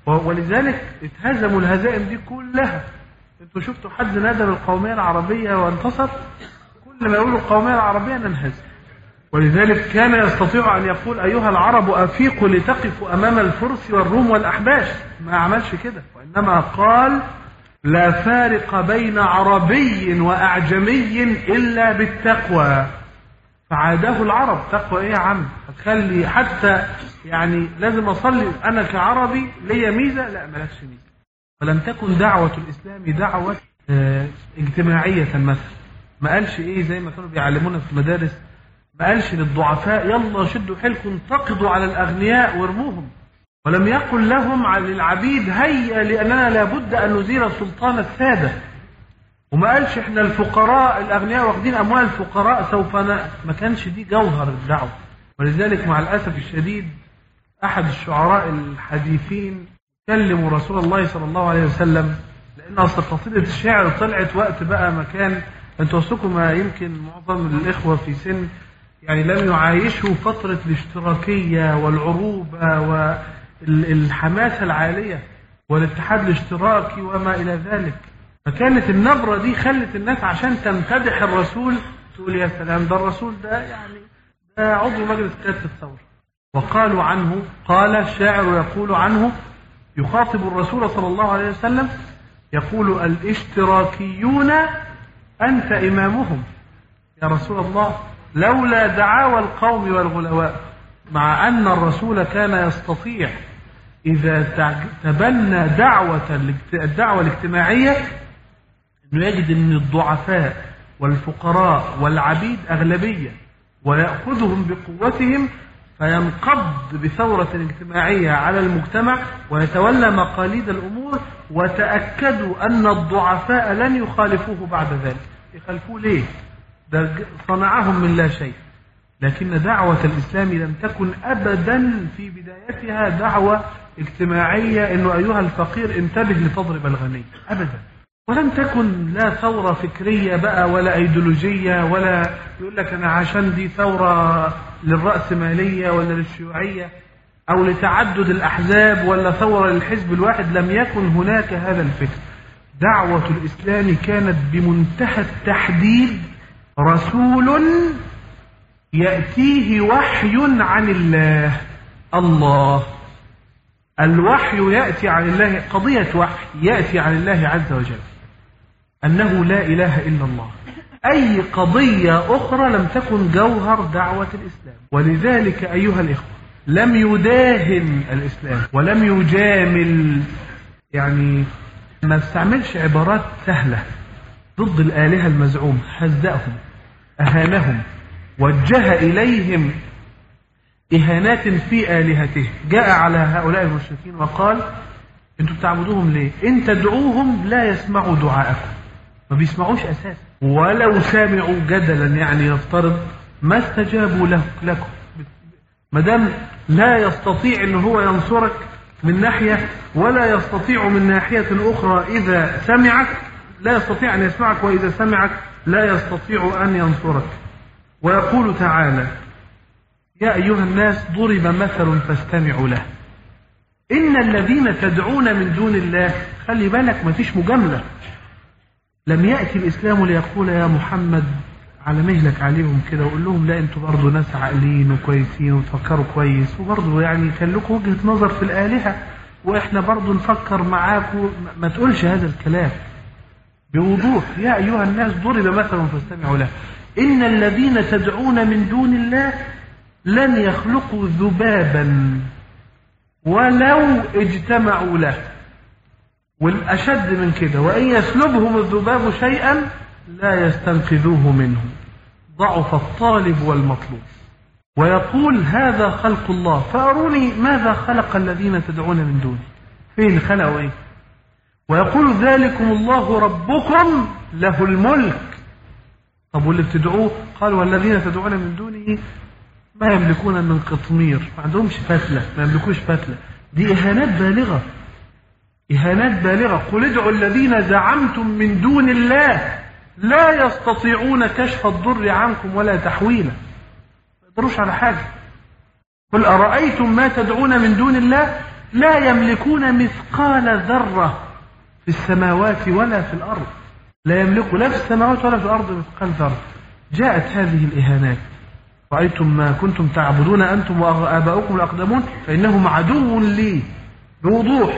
ولذلك اتهزموا الهزائم دي كلها. انتوا شفتوا حد نادى بالقوميه العربيه وانتصر؟ كل ما يقولوا القوميه العربيه ننهزم. ولذلك كان يستطيع ان يقول ايها العرب افيقوا لتقفوا امام الفرس والروم والاحباش، ما عملش كده، وانما قال لا فارق بين عربي وأعجمي إلا بالتقوى. فعاده العرب. تقوى إيه يا عم؟ هتخلي حتى يعني لازم أصلي أنا كعربي ليا ميزة؟ لا، مالكش ميزة. ولم تكن دعوة الإسلام دعوة اه اجتماعية مثلا. ما قالش إيه زي ما كانوا بيعلمونا في المدارس، ما قالش للضعفاء يلا شدوا حيلكم انتقدوا على الأغنياء وارموهم. ولم يقل لهم على العبيد هيا لأننا لابد أن نزيل سلطان السادة. وما قالش احنا الفقراء الأغنياء واخدين أموال الفقراء سوف ن... ما كانش دي جوهر الدعوة. ولذلك مع الأسف الشديد أحد الشعراء الحديثين كلموا رسول الله صلى الله عليه وسلم، لأن أصل قصيدة الشعر طلعت وقت بقى مكان أنتوا وصلكم ما يمكن معظم الإخوة في سن يعني لم يعايشوا فترة الاشتراكية والعروبة و الحماسة العالية والاتحاد الاشتراكي وما إلى ذلك. فكانت النبرة دي خلت الناس عشان تمتدح الرسول تقول يا سلام ده الرسول ده يعني ده عضو مجلس قيادة الثورة. وقالوا عنه، قال الشاعر يقول عنه يخاطب الرسول صلى الله عليه وسلم يقول الاشتراكيون أنت إمامهم يا رسول الله، لولا دعاوى القوم والغلواء. مع أن الرسول كان يستطيع إذا تبنى دعوة الدعوة الاجتماعية أنه يجد أن الضعفاء والفقراء والعبيد أغلبية ويأخذهم بقوتهم فينقض بثورة اجتماعية على المجتمع ويتولى مقاليد الأمور. وتأكدوا أن الضعفاء لن يخالفوه بعد ذلك. يخالفوه ليه؟ ده صنعهم من لا شيء. لكن دعوة الإسلام لم تكن أبدا في بدايتها دعوة اجتماعية إنه أيها الفقير انتبه لتضرب الغني، أبدا. ولم تكن لا ثورة فكرية بقى ولا أيديولوجية، ولا يقول لك أنا عشان دي ثورة للرأسمالية ولا للشيوعية أو لتعدد الأحزاب ولا ثورة للحزب الواحد. لم يكن هناك هذا الفكر. دعوة الإسلام كانت بمنتهى التحديد رسول يأتيه وحي عن الله. الله الوحي يأتي عن الله، قضية وحي يأتي عن الله عز وجل أنه لا إله إلا الله. أي قضية أخرى لم تكن جوهر دعوة الإسلام. ولذلك أيها الإخوة لم يداهن الإسلام ولم يجامل، يعني ما استعملش عبارات سهلة ضد الآلهة المزعومة، هزأهم أهانهم وجه إليهم إهانات في آلهته. جاء على هؤلاء المشركين وقال أنتم بتعبدوهم ليه؟ إن تدعوهم لا يسمعوا دعاءكم. ما بيسمعوش أساسا، ولو سامعوا جدلا يعني يفترض ما استجابوا له لكم. ما دام لا يستطيع أن هو ينصرك من ناحية ولا يستطيع من ناحية أخرى، إذا سمعك لا يستطيع أن يسمعك، وإذا سمعك لا يستطيع أن ينصرك. ويقول تعالى يا أيها الناس ضرب مثل فاستمعوا له إن الذين تدعون من دون الله، خلي بالك ما فيش مجاملة، لم يأتي الإسلام ليقول يا محمد على مهلك عليهم كده وقول لهم لا انتوا برضه ناس عاقلين وكويسين وتفكروا كويس وبرضه يعني كان لكم وجهة نظر في الآلهة واحنا برضه نفكر معاكم. ما تقولش هذا الكلام بوضوح. يا أيها الناس ضرب مثل فاستمعوا له إن الذين تدعون من دون الله لن يخلقوا ذبابا ولو اجتمعوا له. والأشد من كده وإن يسلبهم الذباب شيئا لا يستنقذوه منه ضعف الطالب والمطلوب. ويقول هذا خلق الله فأروني ماذا خلق الذين تدعون من دونه، فين خلقوا ايه؟ ويقول ذلكم الله ربكم له الملك. طب واللي بتدعوه قال والذين تدعون من دونه ما يملكون من قطمير، ما عندهمش فتلة، ما يملكوش فتلة. دي إهانات بالغة، إهانات بالغة. قل ادعوا الذين زعمتم من دون الله لا يستطيعون كشف الضر عنكم ولا تحويلا، ما يقدروش على حاجة. قل أرأيتم ما تدعون من دون الله لا يملكون مثقال ذرة في السماوات ولا في الأرض، لا يملكوا لا في السماوات ولا في الأرض مثقال ذرة. جاءت هذه الإهانات. رأيتم ما كنتم تعبدون أنتم وآباؤكم الأقدمون فإنهم عدو لي بوضوح.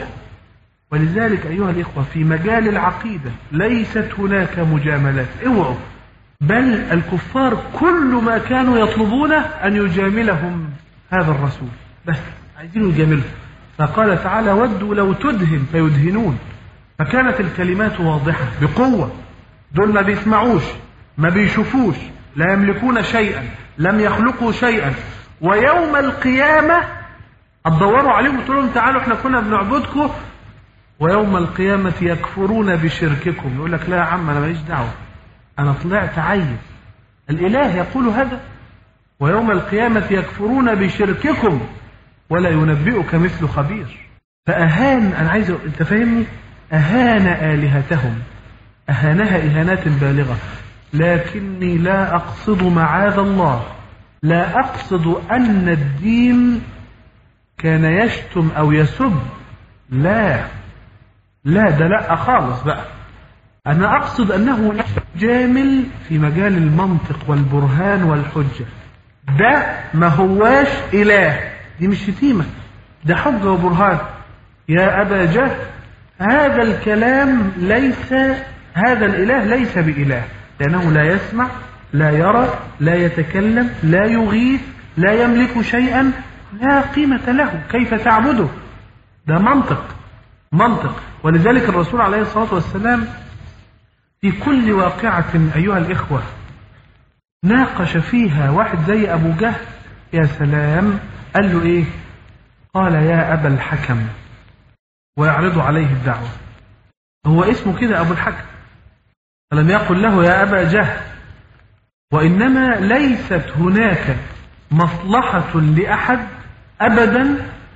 ولذلك أيها الإخوة في مجال العقيدة ليست هناك مجاملات، اوعوا. بل الكفار كل ما كانوا يطلبونه أن يجاملهم هذا الرسول، بس عايزين يجاملهم. فقال تعالى ودوا لو تدهن فيدهنون. فكانت الكلمات واضحة بقوة. دول ما بيسمعوش، ما بيشوفوش، لا يملكون شيئا، لم يخلقوا شيئا. ويوم القيامة هتدوروا عليهم وتقولوا لهم تعالوا احنا كنا بنعبدكم، ويوم القيامة يكفرون بشرككم. يقول لك لا يا عم أنا ماليش دعوة، أنا طلعت عيب. الإله يقول هذا. ويوم القيامة يكفرون بشرككم ولا ينبئك مثل خبير. فأهان، أنا عايز أنت فاهمني، أهان آلهتهم، أهانها إهانات بالغة. لكني لا أقصد معاذ الله، لا أقصد أن الدين كان يشتم أو يسب، لا لا ده لا خالص بقى. أنا أقصد أنه جامل في مجال المنطق والبرهان والحجة. ده ما هواش إله، دي مش شتيمة، ده حجة وبرهان. يا أبا جهل هذا الكلام ليس، هذا الإله ليس بإله، لأنه لا يسمع لا يرى لا يتكلم لا يغيث لا يملك شيئا، لا قيمة له، كيف تعبده؟ ده منطق منطق. ولذلك الرسول عليه الصلاة والسلام في كل واقعة أيها الإخوة ناقش فيها واحد زي أبو جهل، يا سلام، قال له إيه؟ قال يا أبا الحكم، ويعرض عليه الدعوة. هو اسمه كده أبو الحكم، فلم يقل له يا أبا جهل. وإنما ليست هناك مصلحة لأحد أبدا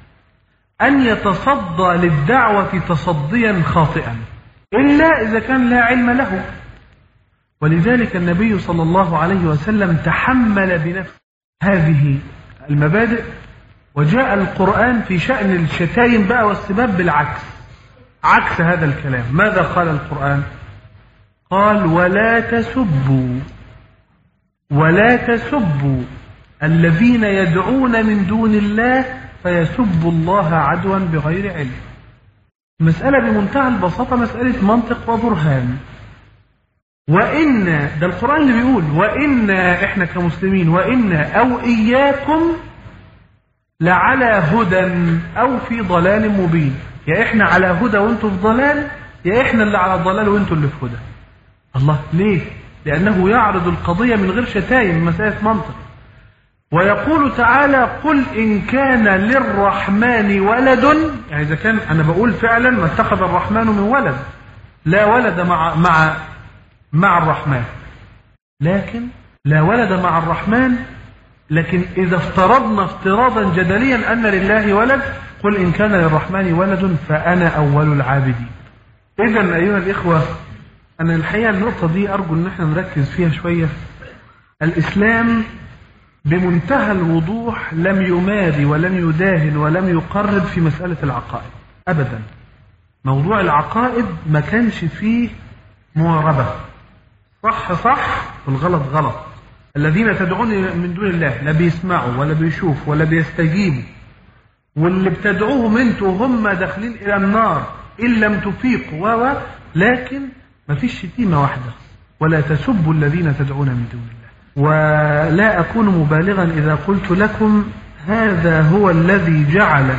أن يتصدى للدعوة تصديا خاطئا إلا إذا كان لا علم له. ولذلك النبي صلى الله عليه وسلم تحمل بنفسه هذه المبادئ، وجاء القرآن في شأن الشتايم بقى والسباب بالعكس، عكس هذا الكلام. ماذا قال القرآن؟ قال ولا تسبوا ولا تسبوا الذين يدعون من دون الله فيسبوا الله عدوا بغير علم. مسألة بمنتهى البساطة، مسألة منطق وبرهان. وإن ده القرآن اللي بيقول وإن إحنا كمسلمين وإن أو إياكم لعلى هدى أو في ضلال مبين. يا إحنا على هدى وإنتوا في ضلال، يا إحنا اللي على ضلال وإنتوا اللي في هدى. الله ليه؟ لأنه يعرض القضية من غير شتايم، مسألة منطق. ويقول تعالى قل إن كان للرحمن ولد، يعني إذا كان أنا بقول فعلا ما اتخذ الرحمن من ولد، لا ولد مع مع مع الرحمن، لكن لا ولد مع الرحمن. لكن إذا افترضنا افتراضا جدليا أن لله ولد، قل إن كان للرحمن ولد فأنا أول العابدين. إذن أيها الإخوة، أنا الحقيقة النقطة دي أرجو أن احنا نركز فيها شوية. الإسلام بمنتهى الوضوح لم يماري ولم يداهن ولم يقرب في مسألة العقائد أبدا. موضوع العقائد ما كانش فيه مواربة. صح صح والغلط غلط. الذين تدعون من دون الله لا بيسمعوا ولا بيشوفوا ولا بيستجيبوا، واللي بتدعوهم انتوا هم داخلين الى النار ان لم تفيقوا و لكن ما فيش شتيمة واحدة. ولا تسبوا الذين تدعون من دون الله. ولا أكون مبالغا إذا قلت لكم هذا هو الذي جعل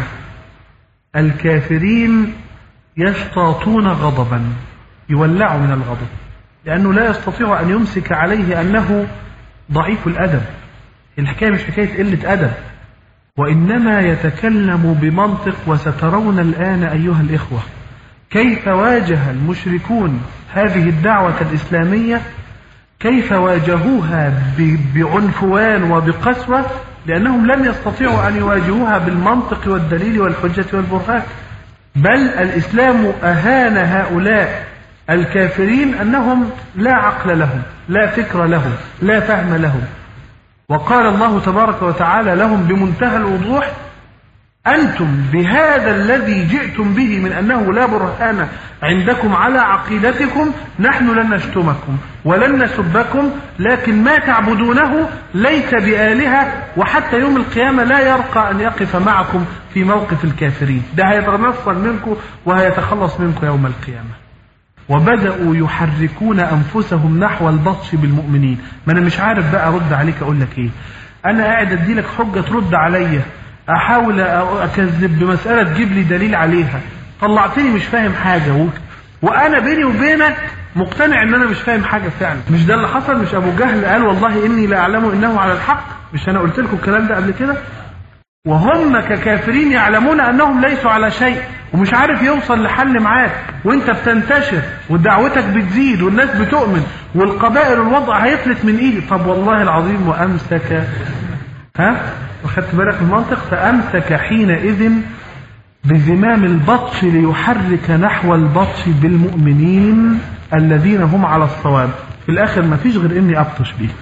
الكافرين يشتاطون غضبا، يولعوا من الغضب، لأنه لا يستطيع أن يمسك عليه أنه ضعيف الأدب. الحكاية مش حكاية قلة أدب، وإنما يتكلم بمنطق. وسترون الآن أيها الإخوة كيف واجه المشركون هذه الدعوة الإسلامية، كيف واجهوها بعنفوان وبقسوة، لأنهم لم يستطيعوا أن يواجهوها بالمنطق والدليل والحجة والبرهان. بل الإسلام أهان هؤلاء الكافرين أنهم لا عقل لهم، لا فكر لهم، لا فهم لهم. وقال الله تبارك وتعالى لهم بمنتهى الوضوح: أنتم بهذا الذي جئتم به من أنه لا برهان عندكم على عقيدتكم نحن لن نشتمكم ولن نسبكم، لكن ما تعبدونه ليس بآلهة، وحتى يوم القيامة لا يرقى أن يقف معكم في موقف الكافرين. ده هيتنصل منكم وهيتخلص منكم يوم القيامة. وبدأوا يحركون أنفسهم نحو البطش بالمؤمنين. ما أنا مش عارف بقى أرد عليك أقول لك إيه. أنا قاعد أدي لك حجة ترد عليا، أحاول أكذب بمسألة تجيب لي دليل عليها، طلعتني مش فاهم حاجة، و... وأنا بيني وبينك مقتنع إن أنا مش فاهم حاجة فعلا. مش ده اللي حصل؟ مش أبو جهل قال والله إني لا أعلم إنه على الحق؟ مش أنا قلت لكم الكلام ده قبل كده؟ وهم ككافرين يعلمون أنهم ليسوا على شيء، ومش عارف يوصل لحل معاك، وانت بتنتشر ودعوتك بتزيد والناس بتؤمن والقبائل الوضع هيفلت من ايدي. طب والله العظيم وامسك، ها واخدت بالك المنطق؟ فامسك حينئذ بزمام البطش ليحرك نحو البطش بالمؤمنين الذين هم على الصواب. في الاخر ما فيش غير اني ابطش بيك.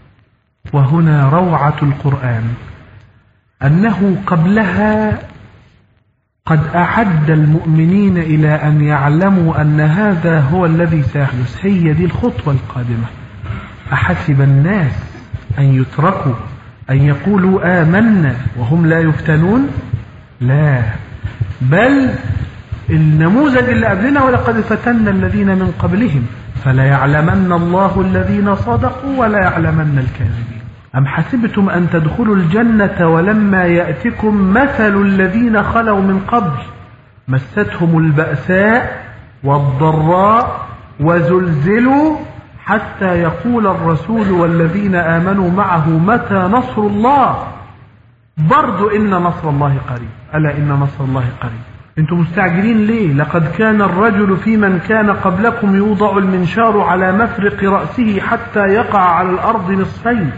وهنا روعة القرآن، أنه قبلها قد أعد المؤمنين إلى أن يعلموا أن هذا هو الذي سيحدث. هي دي الخطوة القادمة. أحسب الناس أن يتركوا أن يقولوا آمنا وهم لا يفتنون؟ لا، بل النموذج اللي قبلنا ولقد فتنا الذين من قبلهم فلا يعلمن الله الذين صدقوا ولا يعلمن الكاذبين. أم حسبتم أن تدخلوا الجنة ولما يأتكم مثل الذين خلوا من قبل مستهم البأساء والضراء وزلزلوا حتى يقول الرسول والذين آمنوا معه متى نصر الله. برضو إن نصر الله قريب، ألا إن نصر الله قريب. انتم مستعجلين ليه؟ لقد كان الرجل في من كان قبلكم يوضع المنشار على مفرق رأسه حتى يقع على الأرض نصفين،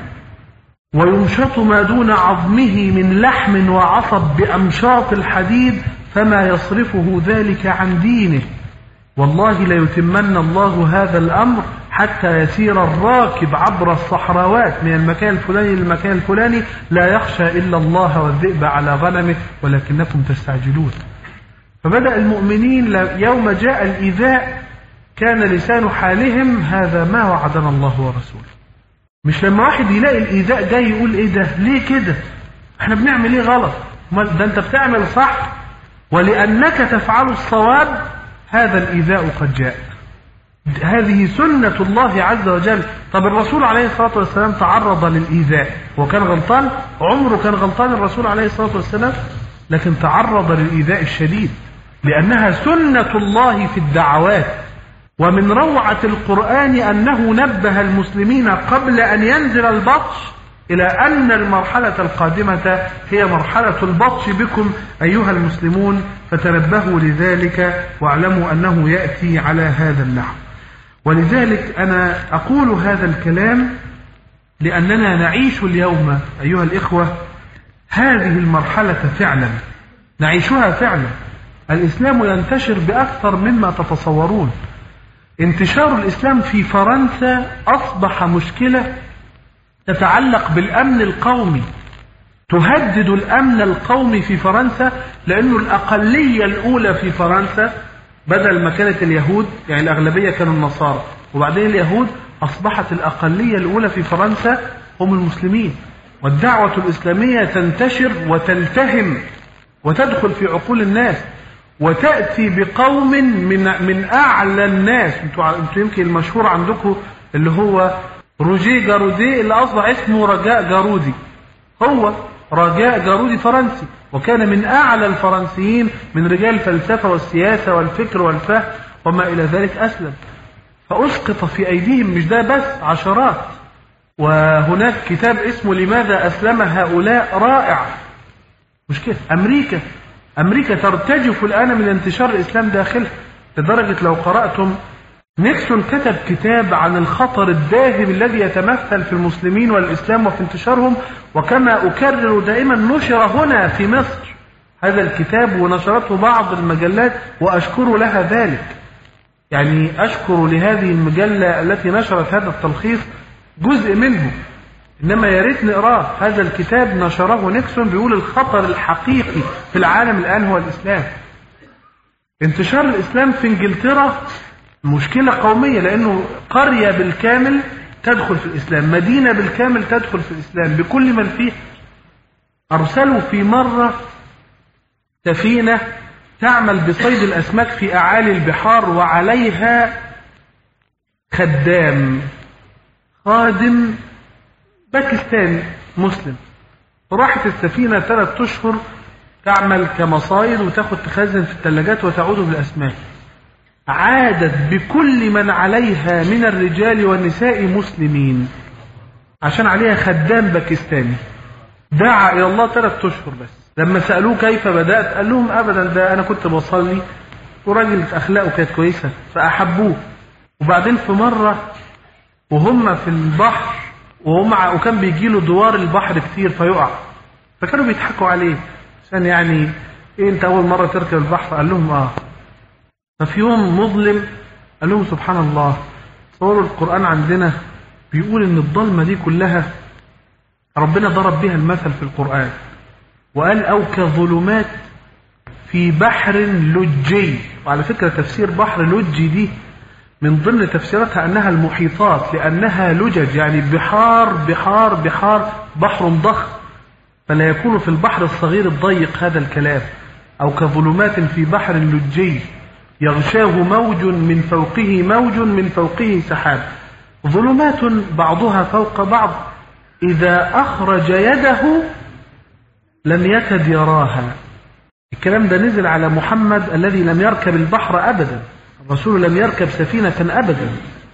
ويمشط ما دون عظمه من لحم وعصب بأمشاط الحديد فما يصرفه ذلك عن دينه. والله ليتمن الله هذا الأمر حتى يسير الراكب عبر الصحراوات من المكان الفلاني للمكان الفلاني لا يخشى إلا الله والذئب على غنمه ولكنكم تستعجلون. فبدأ المؤمنين يوم جاء الإيذاء كان لسان حالهم هذا ما وعدنا الله ورسوله. مش لما واحد يلاقي الإيذاء جاي يقول إيه ده؟ ليه كده؟ احنا بنعمل إيه غلط؟ ده أنت بتعمل صح، ولأنك تفعل الصواب هذا الإيذاء قد جاء. هذه سنة الله عز وجل. طب الرسول عليه الصلاة والسلام تعرض للإيذاء، هو كان غلطان؟ عمره كان غلطان الرسول عليه الصلاة والسلام؟ لكن تعرض للإيذاء الشديد لأنها سنة الله في الدعوات. ومن روعة القرآن أنه نبه المسلمين قبل أن ينزل البطش إلى أن المرحلة القادمة هي مرحلة البطش بكم أيها المسلمون، فتنبهوا لذلك واعلموا أنه يأتي على هذا النحو. ولذلك أنا أقول هذا الكلام لأننا نعيش اليوم أيها الإخوة هذه المرحلة فعلا، نعيشها فعلا. الإسلام ينتشر بأكثر مما تتصورون. انتشار الإسلام في فرنسا أصبح مشكلة تتعلق بالأمن القومي، تهدد الأمن القومي في فرنسا، لأنه الأقلية الأولى في فرنسا بدل ما كانت اليهود، يعني الأغلبية كانوا النصارى، وبعدين اليهود أصبحت الأقلية الأولى في فرنسا هم المسلمين، والدعوة الإسلامية تنتشر وتلتهم وتدخل في عقول الناس وتأتي بقوم من من أعلى الناس. انتوا انتوا يمكن المشهور عندكم اللي هو روجيه جارودي اللي أصبح اسمه رجاء جارودي، هو رجاء جارودي فرنسي، وكان من أعلى الفرنسيين من رجال الفلسفة والسياسة والفكر والفهم وما إلى ذلك. أسلم فأسقط في أيديهم، مش ده بس، عشرات. وهناك كتاب اسمه لماذا أسلم هؤلاء رائع. مشكلة أمريكا أمريكا ترتجف الآن من انتشار الإسلام داخلها، لدرجة لو قرأتم نيكسون كتب كتاب عن الخطر الداهم الذي يتمثل في المسلمين والإسلام وفي انتشارهم، وكما أكرر دائما نشر هنا في مصر هذا الكتاب ونشرته بعض المجلات، وأشكر لها ذلك. يعني أشكر لهذه المجلة التي نشرت هذا التلخيص جزء منه، إنما يا ريت نقراه. هذا الكتاب نشره نيكسون بيقول الخطر الحقيقي في العالم الآن هو الإسلام. انتشار الإسلام في إنجلترا مشكلة قومية، لأنه قرية بالكامل تدخل في الإسلام، مدينة بالكامل تدخل في الإسلام بكل من فيه. أرسلوا في مرة سفينة تعمل بصيد الأسماك في أعالي البحار، وعليها خدام خادم باكستاني مسلم. راحت السفينة ثلاث أشهر تعمل كمصايد وتاخد تخزن في الثلاجات وتعود بالأسماك. عادت بكل من عليها من الرجال والنساء مسلمين عشان عليها خدام باكستاني. دعا إلى الله ثلاث أشهر بس. لما سألوه كيف بدأت قال لهم أبدا، ده أنا كنت بصلي وراجل أخلاقه كانت كويسة فأحبوه. وبعدين في مرة وهم في البحر وهم وكان بيجيله دوار البحر كتير فيقع، فكانوا بيضحكوا عليه عشان يعني إيه أنت أول مرة تركب البحر؟ قال لهم آه. ففي يوم مظلم قال لهم سبحان الله، صوروا القرآن عندنا بيقول إن الظلمة دي كلها ربنا ضرب بها المثل في القرآن، وقال أو كظلمات في بحر لجي. وعلى فكرة تفسير بحر لجي دي من ضمن تفسيراتها أنها المحيطات، لأنها لجج يعني بحار بحار بحار، بحر ضخم، فلا يكون في البحر الصغير الضيق هذا الكلام. أو كظلمات في بحر لجي يغشاه موج من فوقه موج من فوقه سحاب، ظلمات بعضها فوق بعض إذا أخرج يده لم يكد يراها. الكلام ده نزل على محمد الذي لم يركب البحر أبدا، الرسول لم يركب سفينة أبدا.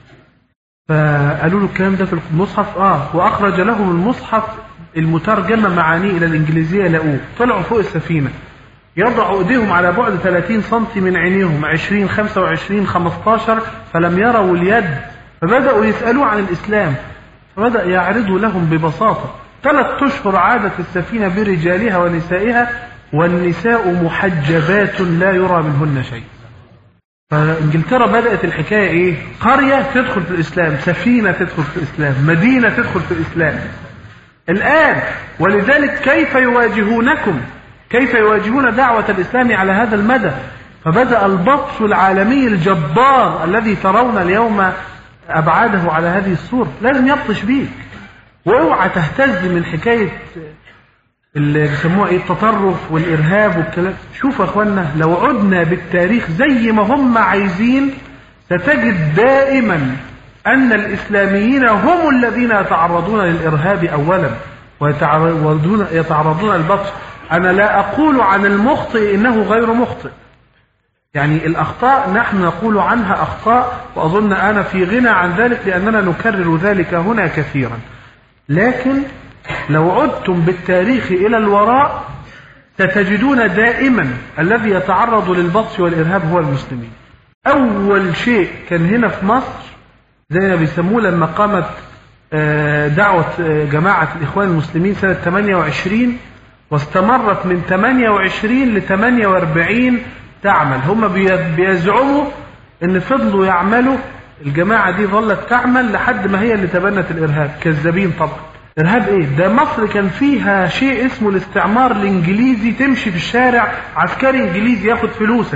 فقالوا له الكلام ده في المصحف، آه وأخرج لهم المصحف المترجمة معانيه إلى الإنجليزية لقوه. طلعوا فوق السفينة يضعوا ايديهم على بعد ثلاثين سنتي من عينيهم، عشرين خمسة وعشرين خمستاشر، فلم يروا اليد. فبدأوا يسألوا عن الإسلام، فبدأ يعرضوا لهم ببساطة. ثلاث أشهر عادت السفينة برجالها ونسائها، والنساء محجبات لا يرى منهن شيء. فإنجلترا بدأت الحكاية إيه؟ قرية تدخل في الإسلام، سفينة تدخل في الإسلام، مدينة تدخل في الإسلام الآن. ولذلك كيف يواجهونكم؟ كيف يواجهون دعوة الإسلام على هذا المدى؟ فبدأ البطش العالمي الجبار الذي ترون اليوم أبعاده على هذه الصورة، لازم يبطش بيك. واوعى تهتز من حكاية اللي بيسموها ايه التطرف والإرهاب والكلام. شوفوا يا اخوانا، لو عدنا بالتاريخ زي ما هم عايزين ستجد دائما أن الإسلاميين هم الذين يتعرضون للإرهاب أولا ويتعرضون يتعرضون للبطش. أنا لا أقول عن المخطئ إنه غير مخطئ، يعني الأخطاء نحن نقول عنها أخطاء، وأظن أنا في غنى عن ذلك لأننا نكرر ذلك هنا كثيرا. لكن لو عدتم بالتاريخ إلى الوراء ستجدون دائما الذي يتعرض للبطش والإرهاب هو المسلمين. أول شيء كان هنا في مصر زي ما بيسموه لما قامت دعوة جماعة الإخوان المسلمين سنة ثمانية وعشرين، واستمرت من ثمانية وعشرين ل ثمانية وأربعين تعمل. هم بيزعموا ان فضلوا يعملوا، الجماعة دي ظلت تعمل لحد ما هي اللي تبنت الإرهاب. كذابين طبعا. إرهاب ايه ده؟ مصر كان فيها شيء اسمه الاستعمار الإنجليزي، تمشي في الشارع عسكري إنجليزي ياخد فلوسك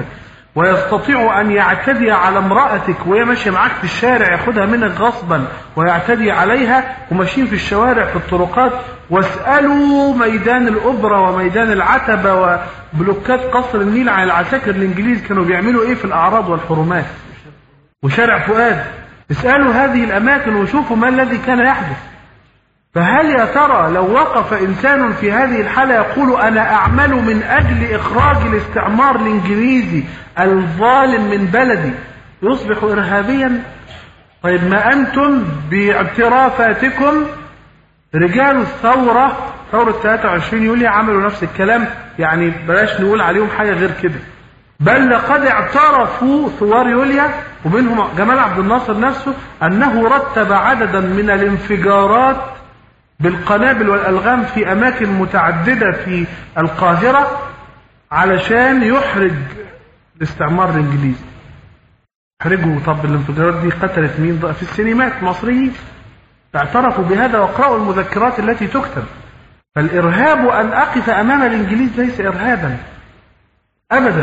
ويستطيع أن يعتدي على امرأتك وهي ماشية معاك في الشارع، ياخدها منك غصبا ويعتدي عليها، وماشيين في الشوارع في الطرقات. واسألوا ميدان الأوبرا وميدان العتبة وبلوكات قصر النيل عن العساكر الإنجليز كانوا بيعملوا إيه في الأعراض والحرمات، وشارع فؤاد. اسألوا هذه الأماكن وشوفوا ما الذي كان يحدث. فهل يا ترى لو وقف إنسان في هذه الحالة يقول أنا أعمل من أجل إخراج الاستعمار الإنجليزي الظالم من بلدي، يصبح إرهابيا؟ طيب ما أنتم باعترافاتكم رجال الثورة، ثورة ثلاثة وعشرين يوليو عملوا نفس الكلام، يعني بلاش نقول عليهم حاجة غير كده، بل لقد اعترفوا ثوار يوليا ومنهم جمال عبد الناصر نفسه أنه رتب عددا من الانفجارات بالقنابل والألغام في أماكن متعددة في القاهرة علشان يحرج الاستعمار الإنجليزي. يحرجوا. طب الانفجارات دي قتلت مين بقى؟ في السينمات مصريين. اعترفوا بهذا وقرأوا المذكرات التي تكتب. فالإرهاب أن أقف أمام الإنجليز ليس إرهابا أبدا،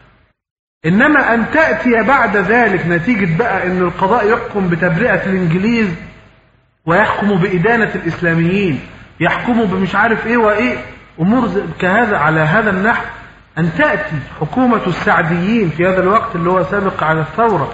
إنما أن تأتي بعد ذلك نتيجة بقى أن القضاء يحكم بتبرئة الإنجليز ويحكم بإدانة الإسلاميين، يحكموا بمش عارف إيه وإيه أمور كهذا على هذا النحو. أن تأتي حكومة السعديين في هذا الوقت اللي هو سابق على الثورة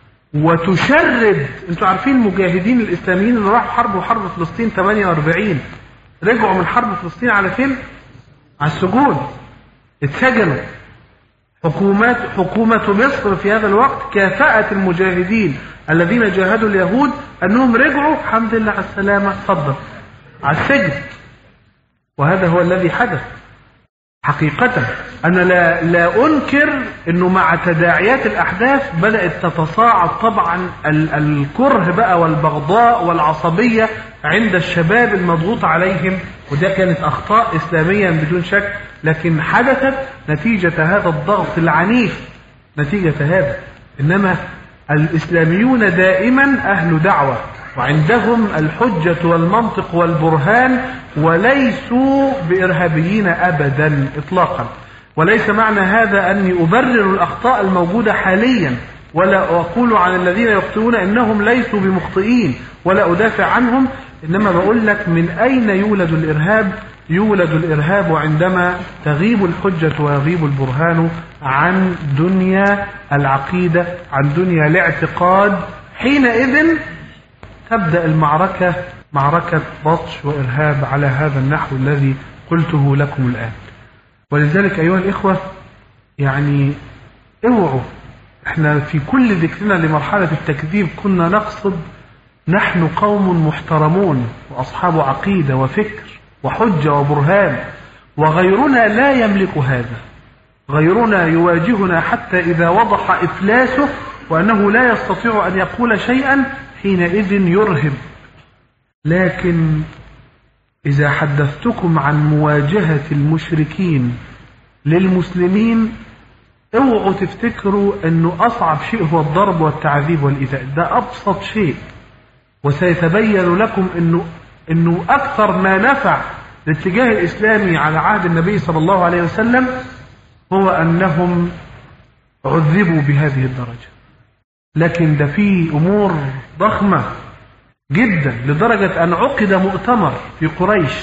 وتشرد. أنتوا عارفين المجاهدين الإسلاميين اللي راحوا حرب وحرب فلسطين ثمانية وأربعين رجعوا من حرب فلسطين على فين؟ على السجون، اتسجنوا. حكومات حكومة مصر في هذا الوقت كافأت المجاهدين الذين جاهدوا اليهود أنهم رجعوا الحمد لله على السلامة، صدق على السجن. وهذا هو الذي حدث حقيقة. أنا لا, لا أنكر أنه مع تداعيات الأحداث بدأت تتصاعد طبعا الكره بقى والبغضاء والعصبية عند الشباب المضغوط عليهم، وده كانت أخطاء إسلامية بدون شك، لكن حدثت نتيجة هذا الضغط العنيف، نتيجة هذا. إنما الإسلاميون دائما أهل دعوة وعندهم الحجة والمنطق والبرهان، وليسوا بإرهابيين أبدا إطلاقا. وليس معنى هذا أني أبرر الأخطاء الموجودة حاليا ولا أقول عن الذين يخطئون إنهم ليسوا بمخطئين ولا أدافع عنهم، إنما بقول لك من أين يولد الإرهاب؟ يولد الإرهاب عندما تغيب الحجة ويغيب البرهان عن دنيا العقيدة، عن دنيا الاعتقاد. حينئذ تبدأ المعركة معركة بطش وإرهاب على هذا النحو الذي قلته لكم الآن. ولذلك أيها الإخوة يعني اوعوا، احنا في كل ذكرنا لمرحلة التكذيب كنا نقصد نحن قوم محترمون وأصحاب عقيدة وفكر وحجة وبرهان، وغيرنا لا يملك هذا. غيرنا يواجهنا حتى إذا وضح إفلاسه وأنه لا يستطيع أن يقول شيئا حينئذ يرهب. لكن إذا حدثتكم عن مواجهة المشركين للمسلمين اوعوا تفتكروا أنه أصعب شيء هو الضرب والتعذيب والإيذاء، ده أبسط شيء. وسيتبين لكم أنه, إنه أكثر ما نفع الاتجاه الإسلامي على عهد النبي صلى الله عليه وسلم هو أنهم عذبوا بهذه الدرجة. لكن ده فيه أمور ضخمة جدا لدرجة أن عقد مؤتمر في قريش،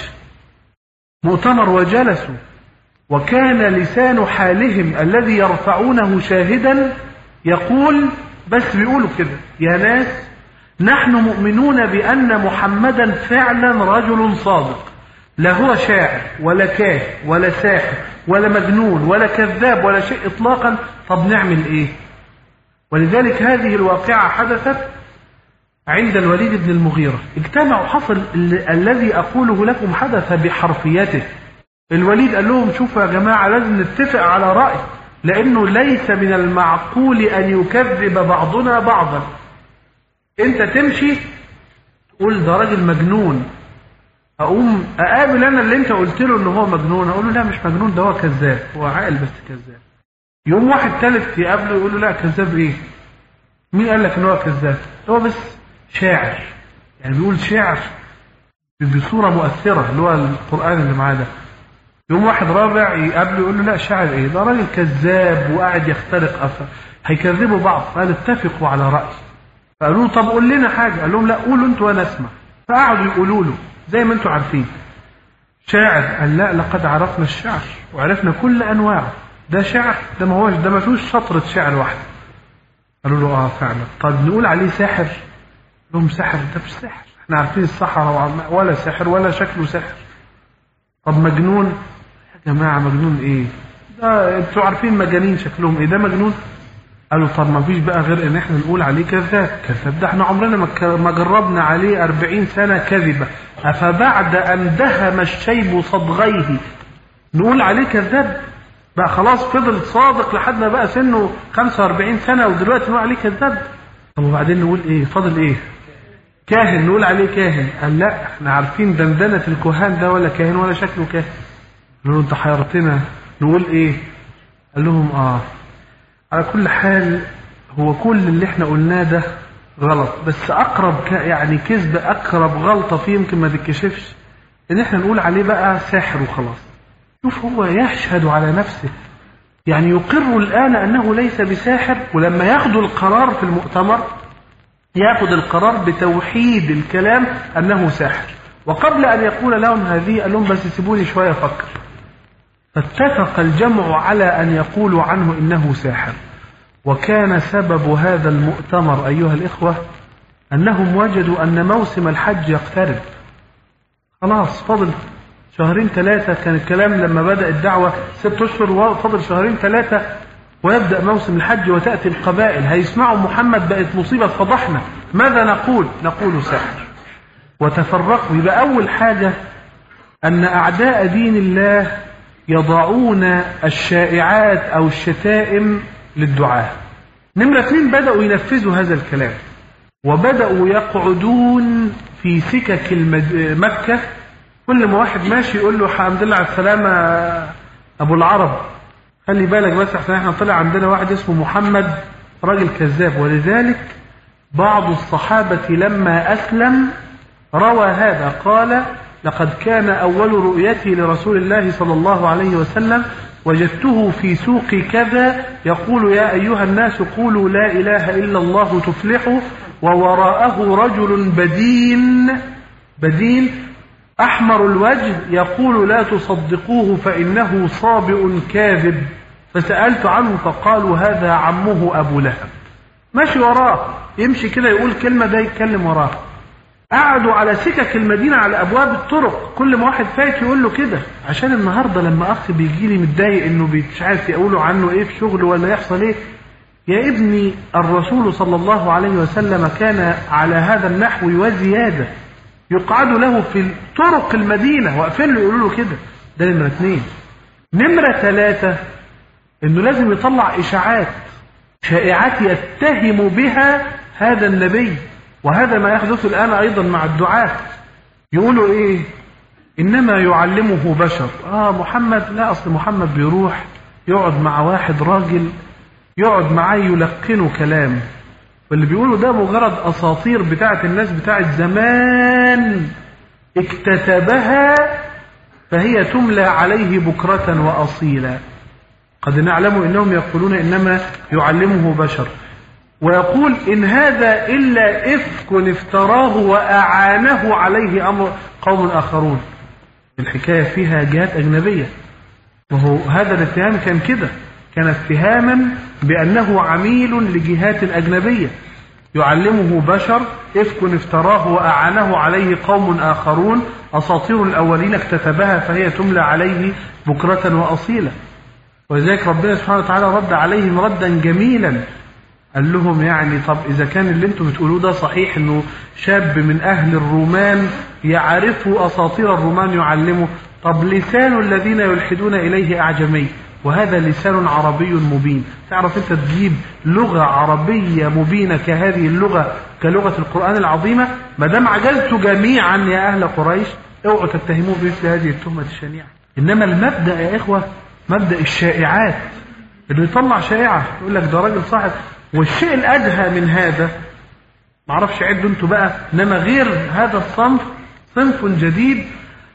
مؤتمر وجلسوا، وكان لسان حالهم الذي يرفعونه شاهدا يقول، بس بيقولوا كده: يا ناس نحن مؤمنون بأن محمدا فعلا رجل صادق، لا هو شاعر ولا كاهن ولا ساحر ولا مجنون ولا كذاب ولا شيء إطلاقا. طب نعمل إيه؟ ولذلك هذه الواقعة حدثت عند الوليد بن المغيرة. اجتمعوا، حصل الذي أقوله لكم حدث بحرفيته. الوليد قال لهم: شوفوا يا جماعة، لازم نتفق على رأي، لأنه ليس من المعقول أن يكذب بعضنا بعضا. أنت تمشي تقول ده راجل مجنون، أقوم أقابل أنا اللي أنت قلت له إنه هو مجنون، أقول له لا مش مجنون، ده هو كذاب، هو عاقل بس كذاب. يوم واحد ثالث يقابله يقول له لا كذاب إيه؟ مين قال لك إن هو كذاب؟ هو بس شاعر، يعني بيقول شعر بصورة مؤثرة اللي هو القرآن اللي معاه ده. يوم واحد رابع يقابله يقول له لا شاعر ايه ده، راجل كذاب وقاعد يخترق أثر، هيكذبوا بعض. قال اتفقوا على رأي. فقالوا له طب قول لنا حاجة، قال لهم لا قولوا انتوا وانا اسمع. فقعدوا يقولوا له زي ما انتوا عارفين. شاعر؟ قال لا لقد عرفنا الشعر وعرفنا كل انواعه. ده شعر؟ ده ما هوش، ده ما فيهوش شطرة شعر واحدة. قالوا له اه فعلا. طب نقول عليه ساحر؟ لهم ساحر؟ ده مش ساحر، احنا عارفين السحرة ولا ساحر ولا شكله ساحر. طب مجنون؟ يا جماعة مجنون ايه ده، انتوا عارفين مجانين شكلهم ايه، ده مجنون. قالوا طب ما فيش بقى غير ان احنا نقول عليه كذاب. كذاب ده احنا عمرنا ما جربنا عليه أربعين سنة كذبة، افبعد ان دهم الشيب صدغيه نقول عليه كذاب؟ بقى خلاص فضل صادق لحد ما بقى سنه خمسة وأربعين سنة ودلوقتي نقول عليه كذاب. طب وبعدين نقول ايه؟ فاضل ايه؟ كاهن؟ نقول عليه كاهن؟ قال لا احنا عارفين دندنة الكهان ده ولا كاهن ولا شكله كاهن. قالوا له انت حيرتنا، نقول ايه؟ قال لهم اه على كل حال هو كل اللي احنا قلناه ده غلط، بس اقرب يعني كذب، اقرب غلطة فيه يمكن ما تتكشفش، ان احنا نقول عليه بقى ساحر وخلاص. شوف هو يشهد على نفسه، يعني يقر الآن أنه ليس بساحر، ولما ياخدوا القرار في المؤتمر ياخد القرار بتوحيد الكلام أنه ساحر. وقبل أن يقول لهم هذه قال لهم بس سيبوني شوية أفكر. فاتفق الجمع على أن يقولوا عنه إنه ساحر. وكان سبب هذا المؤتمر أيها الإخوة أنهم وجدوا أن موسم الحج يقترب، خلاص فضل شهرين ثلاثة. كان الكلام لما بدأ الدعوة ست أشهر وفضل شهرين ثلاثة ويبدأ موسم الحج وتأتي القبائل هيسمعوا محمد، بقت مصيبة فضحنا، ماذا نقول؟ نقول ساحر. وتفرقوا. يبقى أول حاجة أن أعداء دين الله يضعون الشائعات أو الشتائم للدعاء. نمرة اثنين بدأوا ينفذوا هذا الكلام وبدأوا يقعدون في سكك مكة. كل ما واحد ماشي يقول له الحمد لله على السلامة أبو العرب، خلي بالك بس احنا احنا طلع عندنا واحد اسمه محمد راجل كذاب. ولذلك بعض الصحابة لما أسلم روى هذا، قال لقد كان أول رؤيتي لرسول الله صلى الله عليه وسلم وجدته في سوق كذا يقول يا أيها الناس قولوا لا إله إلا الله تفلحوا، ووراءه رجل بدين بدين أحمر الوجه يقول لا تصدقوه فإنه صابئ كاذب. فسألت عنه فقالوا هذا عمه أبو لهب. ماشي وراه يمشي كده يقول كلمة ده يتكلم وراه. قعدوا على سكك المدينة على أبواب الطرق، كل ما واحد فايت يقول له كده. عشان النهاردة لما أخ بيجي لي متضايق إنه مش عارف يقولوا عنه إيه في شغله ولا يحصل إيه، يا ابني الرسول صلى الله عليه وسلم كان على هذا النحو وزيادة، يقعدوا له في طرق المدينة واقفين له يقولوا له كده. ده نمرة اثنين. نمرة ثلاثة إنه لازم يطلع إشاعات شائعات يتهم بها هذا النبي، وهذا ما يحدث الآن أيضا مع الدعاة. يقولوا إيه؟ إنما يعلمه بشر. آه محمد، لا أصل محمد بيروح يقعد مع واحد راجل يقعد معاه يلقنه كلام، واللي بيقولوا ده مجرد أساطير بتاعت الناس بتاعت زمان اكتتبها فهي تملى عليه بكرة وأصيلا. قد نعلم إنهم يقولون إنما يعلمه بشر، ويقول إن هذا إلا إفك افتراه وأعانه عليه أمر قوم آخرون. الحكاية فيها جهات أجنبية، وهو هذا الاتهام كان كده، كان اتهاما بأنه عميل لجهات الأجنبية يعلمه بشر، إفك افتراه وأعانه عليه قوم آخرون، أساطير الأولين اكتتبها فهي تملى عليه بكرة وأصيلا. ولذلك ربنا سبحانه وتعالى رد عليهم ردا جميلا، قال لهم يعني طب إذا كان اللي انتم بتقولوه ده صحيح، إنه شاب من أهل الرومان يعرفوا أساطير الرومان يعلمه، طب لسان الذين يلحدون إليه أعجمي وهذا لسان عربي مبين. تعرف انت تجيب لغة عربية مبينة كهذه اللغة كلغة القرآن العظيمة؟ ما دام عجزتوا جميعا يا أهل قريش اوعوا تتهموه بمثل هذه التهمة الشنيعة. إنما المبدأ يا إخوة مبدأ الشائعات، اللي يطلع شائعة يقول لك ده راجل صاحب. والشيء الأدهى من هذا معرفش عدوا انتوا بقى، إنما غير هذا الصنف صنف جديد،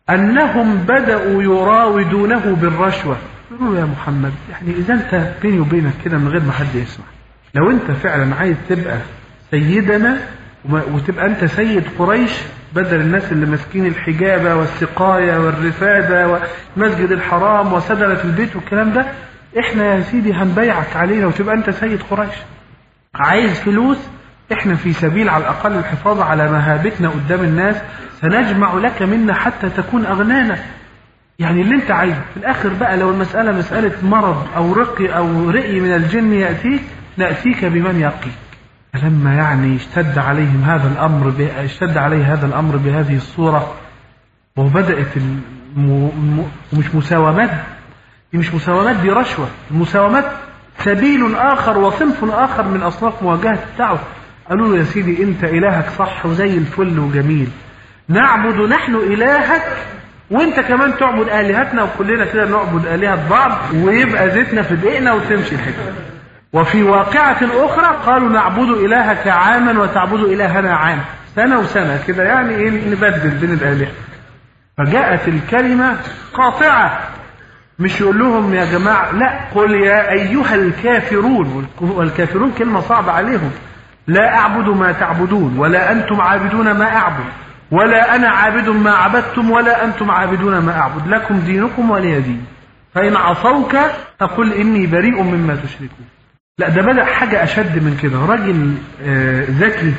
أنهم بدأوا يراودونه بالرشوة. يقولوا يا محمد يعني إذا أنت بيني وبينك كده من غير ما حد يسمع، لو أنت فعلا عايز تبقى سيدنا وتبقى أنت سيد قريش بدل الناس اللي ماسكين الحجابة والسقاية والرفادة ومسجد الحرام وسدنة البيت والكلام ده، إحنا يا سيدي هنبيعك علينا وتبقى أنت سيد قريش. عايز فلوس؟ إحنا في سبيل على الأقل الحفاظ على مهابتنا قدام الناس، سنجمع لك منا حتى تكون أغنانا. يعني اللي أنت عايزه في الآخر بقى، لو المسألة مسألة مرض أو رقي أو رئي من الجن يأتيك، نأتيك بمن يقيك. فلما يعني اشتد عليهم هذا الأمر ب... اشتد عليه هذا الأمر بهذه الصورة، وبدأت الم... مش مساومات، دي مش مساومات، دي رشوة. المساومات سبيل آخر وصنف آخر من أصناف مواجهة الدعوة. قالوا له يا سيدي أنت إلهك صح وزي الفل وجميل، نعبد نحن إلهك وأنت كمان تعبد آلهتنا، وكلنا كده نعبد آلهة بعض ويبقى زيتنا في دقيقنا وتمشي الحكاية. وفي واقعة أخرى قالوا نعبد إلهك عاما وتعبد إلهنا عام، سنة وسنة كده، يعني إيه نبدل بين الآلهة. فجاءت الكلمة قاطعة، مش يقول لهم يا جماعة، لا، قل يا أيها الكافرون. والكافرون كلمة صعبة عليهم. لا أعبد ما تعبدون ولا أنتم عابدون ما أعبد ولا أنا عابد ما عبدتم ولا أنتم عابدون ما أعبد، لكم دينكم ولي دين، فإن عصوك فقل إني بريء مما تشركون. لا، ده بدأ حاجة أشد من كده. راجل ذكي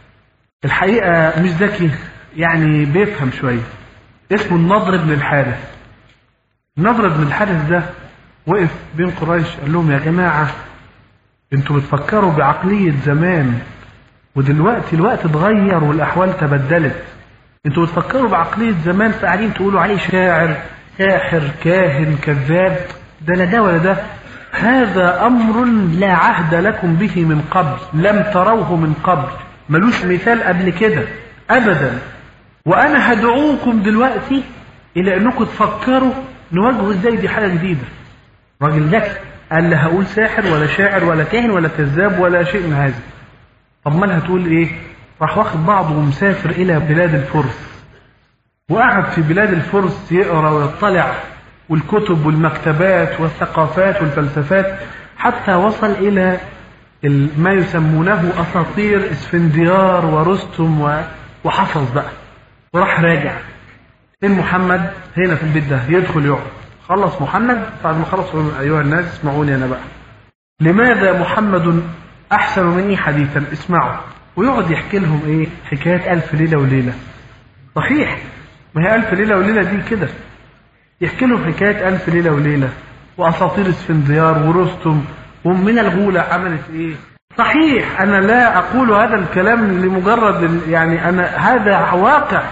الحقيقة، مش ذكي يعني بيفهم شوية، اسمه النضر بن الحارث. النضر بن الحارث ده وقف بين قريش قال لهم يا جماعة انتوا بتفكروا بعقلية زمان، ودلوقتي الوقت اتغير والأحوال تبدلت. انتوا بتفكروا بعقلية زمان فقاعدين تقولوا عليه شاعر ساحر كاهن كذاب، ده لا ده ولا ده. هذا أمر لا عهد لكم به من قبل، لم تروه من قبل، ملوش مثال قبل كده أبدا. وأنا هدعوكم دلوقتي إلى أنكم تفكروا نواجهه إزاي، دي حاجة جديدة. راجل ذكي قال لا هقول ساحر ولا شاعر ولا كاهن ولا كذاب ولا شيء من هذا. طب ما هتقول إيه؟ راح واخد بعضه ومسافر إلى بلاد الفرس، وقعد في بلاد الفرس يقرأ ويطلع والكتب والمكتبات والثقافات والفلسفات، حتى وصل إلى ما يسمونه أساطير اسفنديار ورستم وحفظ بقى، وراح راجع. فين محمد؟ هنا في البيت ده. يدخل يقعد، خلص محمد، بعد ما خلص أيها الناس اسمعوني أنا بقى، لماذا محمد أحسن مني حديثا؟ اسمعوا. ويقعد يحكي لهم إيه؟ حكايات ألف ليلة وليلة. صحيح، ما هي ألف ليلة وليلة دي كده، يحكي لهم حكاية ألف ليلة وليلة وأساطير اسفنديار ورستم ومن الغولة عملت إيه. صحيح، أنا لا أقول هذا الكلام لمجرد يعني، أنا هذا واقع.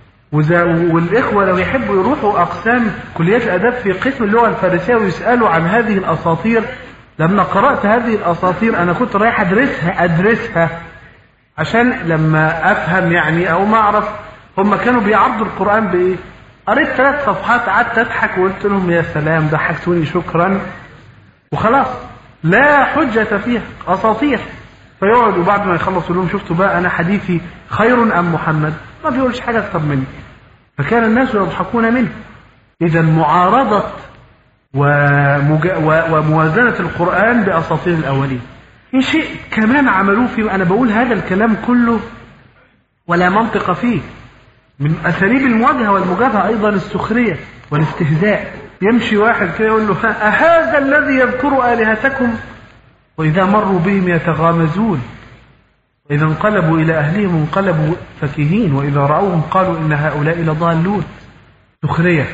والإخوة لو يحبوا يروحوا أقسام كليات الأداب في قسم اللغة الفارسية ويسألوا عن هذه الأساطير. لما قرأت هذه الأساطير أنا كنت رايح أدرسها أدرسها عشان لما أفهم يعني أو ما أعرف. هم كانوا بيعرضوا القرآن بإيه؟ قريت ثلاث صفحات قعدت أضحك وقلت لهم يا سلام ضحكتوني شكرا وخلاص، لا حجة فيها، أساطير. فيقعدوا بعد ما يخلصوا لهم شفتوا بقى أنا حديثي خير أم محمد؟ ما بيقولش حاجة أكتر مني. فكان الناس يضحكون منه. إذا معارضة ومجا... وموازنة القرآن بأساطير الأولين. في شيء كمان عملوه فيه، أنا بقول هذا الكلام كله ولا منطق فيه. من أساليب المواجهة والمجابهة أيضا السخرية والاستهزاء. يمشي واحد كده يقول له أهذا الذي يذكر آلهتكم؟ وإذا مروا بهم يتغامزون، وإذا انقلبوا إلى أهلهم انقلبوا فكهين، وإذا رأوهم قالوا إن هؤلاء لضالون. سخرية.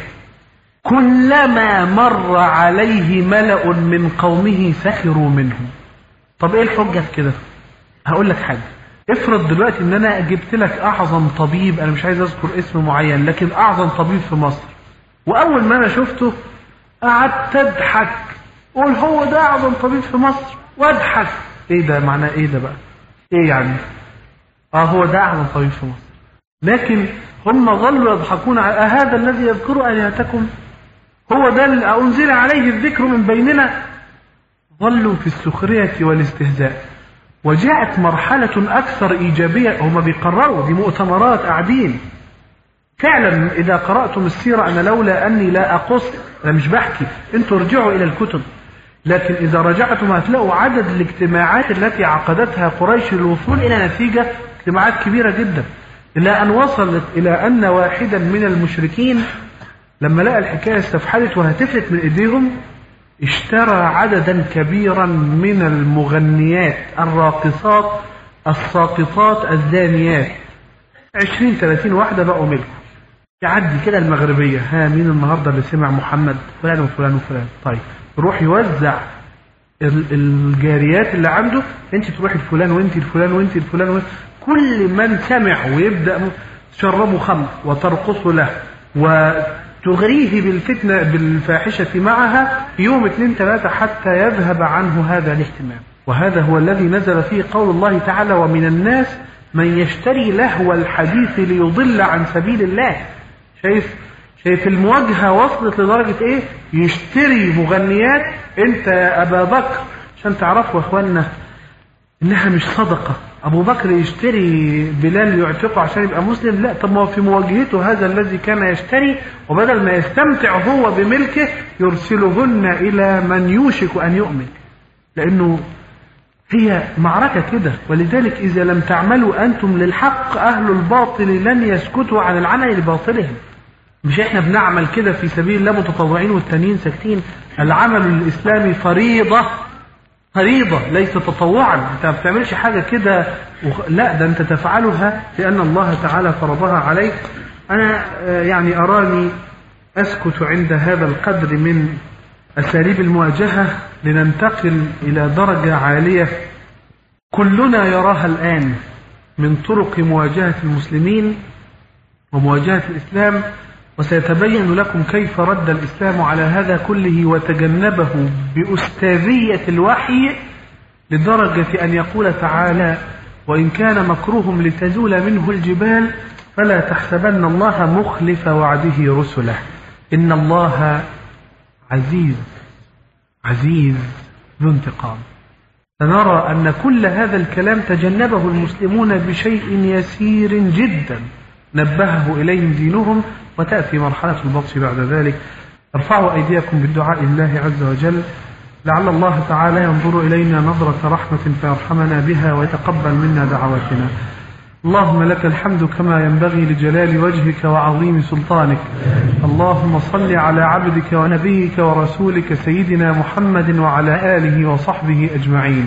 كلما مر عليه ملأ من قومه سخروا منه. طب إيه الحجة في كده؟ هقول لك حاجة. افرض دلوقتي ان انا جبت لك اعظم طبيب، انا مش عايز اذكر اسم معين، لكن اعظم طبيب في مصر، واول ما انا شفته قعدت اضحك، قول هو ده اعظم طبيب في مصر واضحك. ايه ده معناه؟ ايه ده بقى؟ ايه يعني؟ اه هو ده اعظم طبيب في مصر. لكن هم ظلوا يضحكون على هذا الذي يذكر آلهتكم، هو ده اللي انزل عليه الذكر من بيننا. ظلوا في السخرية والاستهزاء. وجاءت مرحلة أكثر إيجابية، هم بيقرروا، دي مؤتمرات قاعدين فعلا إذا قرأتم السيرة، أنا لولا أني لا أقص، أنا مش بحكي، أنتوا ارجعوا إلى الكتب، لكن إذا رجعتم هتلاقوا عدد الاجتماعات التي عقدتها قريش للوصول إلى نتيجة، اجتماعات كبيرة جدا، إلى أن وصلت إلى أن واحدا من المشركين لما لقى الحكاية استفحلت وهتفلت من إيديهم اشترى عددا كبيرا من المغنيات الراقصات الساقطات الزانيات، عشرين ثلاثين واحدة بقوا ملكه. يعدي كده المغربية، ها مين النهاردة اللي سمع محمد فلان وفلان وفلان، طيب يروح يوزع الجاريات اللي عنده، انت تروحي لفلان وانت لفلان وانت لفلان وانت، كل من سمع ويبدأ تشربوا خمر وترقصوا له وتغريه بالفتنة بالفاحشة معها يوم اثنين ثلاثة حتى يذهب عنه هذا الاهتمام. وهذا هو الذي نزل فيه قول الله تعالى: ومن الناس من يشتري لهو الحديث ليضل عن سبيل الله. شايف شايف المواجهة وصلت لدرجة ايه؟ يشتري مغنيات. انت يا ابا بكر عشان تعرفوا يا اخوانا انها مش صدقة، ابو بكر يشتري بلال يعتقه عشان يبقى مسلم؟ لا، طب ما هو في مواجهته هذا الذي كان يشتري، وبدل ما يستمتع هو بملكه يرسلهن الى من يوشك ان يؤمن، لانه هي معركة كده. ولذلك إذا لم تعملوا أنتم للحق أهل الباطل لن يسكتوا عن العمل لباطلهم. مش إحنا بنعمل كده في سبيل الله متطوعين والتانيين ساكتين؟ العمل الإسلامي فريضة، فريضة ليس تطوعا. أنت ما بتعملش حاجة كده وخ... لا، ده أنت تفعلها لأن الله تعالى فرضها عليك. أنا يعني أراني أسكت عند هذا القدر من أساليب المواجهة لننتقل إلى درجة عالية كلنا يراها الآن من طرق مواجهة المسلمين ومواجهة الإسلام، وسيتبين لكم كيف رد الإسلام على هذا كله وتجنبه بأستاذية الوحي لدرجة أن يقول تعالى: وإن كان مكرهم لتزول منه الجبال فلا تحسبن الله مخلف وعده رسله إن الله عزيز عزيز ذو انتقام. سنرى أن كل هذا الكلام تجنبه المسلمون بشيء يسير جدا نبهه إليه دينهم، وتأتي مرحلة البطش بعد ذلك. ارفعوا أيديكم بالدعاء الله عز وجل لعل الله تعالى ينظر إلينا نظرة رحمة فيرحمنا بها ويتقبل منا دعواتنا. اللهم لك الحمد كما ينبغي لجلال وجهك وعظيم سلطانك. اللهم صل على عبدك ونبيك ورسولك سيدنا محمد وعلى آله وصحبه أجمعين.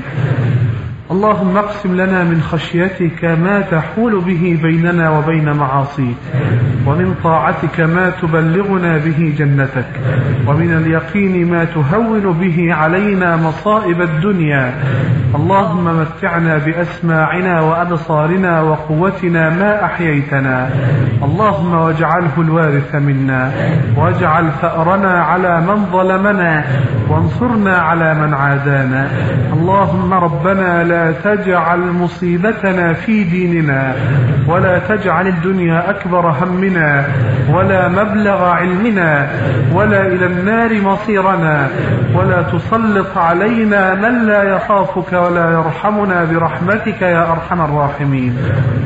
اللهم اقسم لنا من خشيتك ما تحول به بيننا وبين معاصيك، ومن طاعتك ما تبلغنا به جنتك، ومن اليقين ما تهون به علينا مصائب الدنيا. اللهم متعنا بأسماعنا وأبصارنا وقوتنا ما أحييتنا. اللهم واجعله الوارث منا، واجعل ثأرنا على من ظلمنا، وانصرنا على من عادانا. اللهم ربنا لا لا تجعل مصيبتنا في ديننا، ولا تجعل الدنيا أكبر همنا ولا مبلغ علمنا ولا إلى النار مصيرنا، ولا تسلط علينا من لا يخافك ولا يرحمنا برحمتك يا أرحم الراحمين.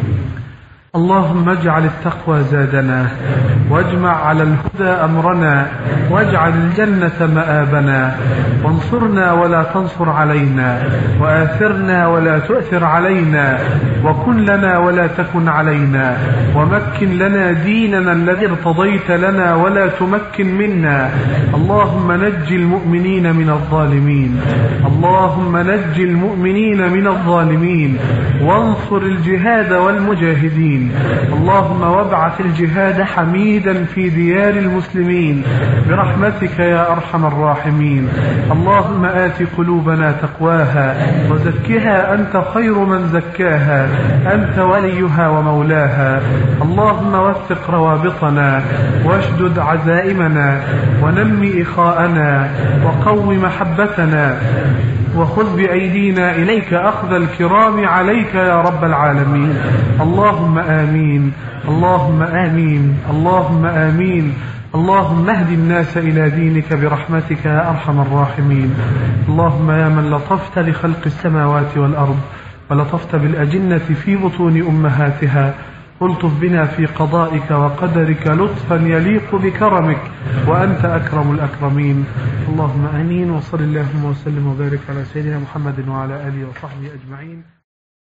اللهم اجعل التقوى زادنا، واجمع على الهدى أمرنا، واجعل الجنة مآبنا، وانصرنا ولا تنصر علينا، وآثرنا ولا تؤثر علينا، وكن لنا ولا تكن علينا، ومكن لنا ديننا الذي ارتضيت لنا ولا تمكن منا. اللهم نج المؤمنين من الظالمين، اللهم نج المؤمنين من الظالمين، وانصر الجهاد والمجاهدين. اللهم وابعث الجهاد حميدا في ديار المسلمين برحمتك يا أرحم الراحمين. اللهم آت قلوبنا تقواها وزكها أنت خير من زكاها، أنت وليها ومولاها. اللهم وثق روابطنا واشدد عزائمنا ونمي إخاءنا وقو محبتنا، وخذ بأيدينا إليك أخذ الكرام عليك يا رب العالمين. اللهم آمين، اللهم آمين، اللهم آمين. اللهم اهد الناس إلى دينك برحمتك يا أرحم الراحمين. اللهم يا من لطفت لخلق السماوات والأرض ولطفت بالأجنة في بطون أمهاتها، الطف بنا في قضائك وقدرك لطفا يليق بكرمك وأنت أكرم الأكرمين. اللهم آمين. وصل اللهم وسلم وبارك على سيدنا محمد وعلى آله وصحبه أجمعين.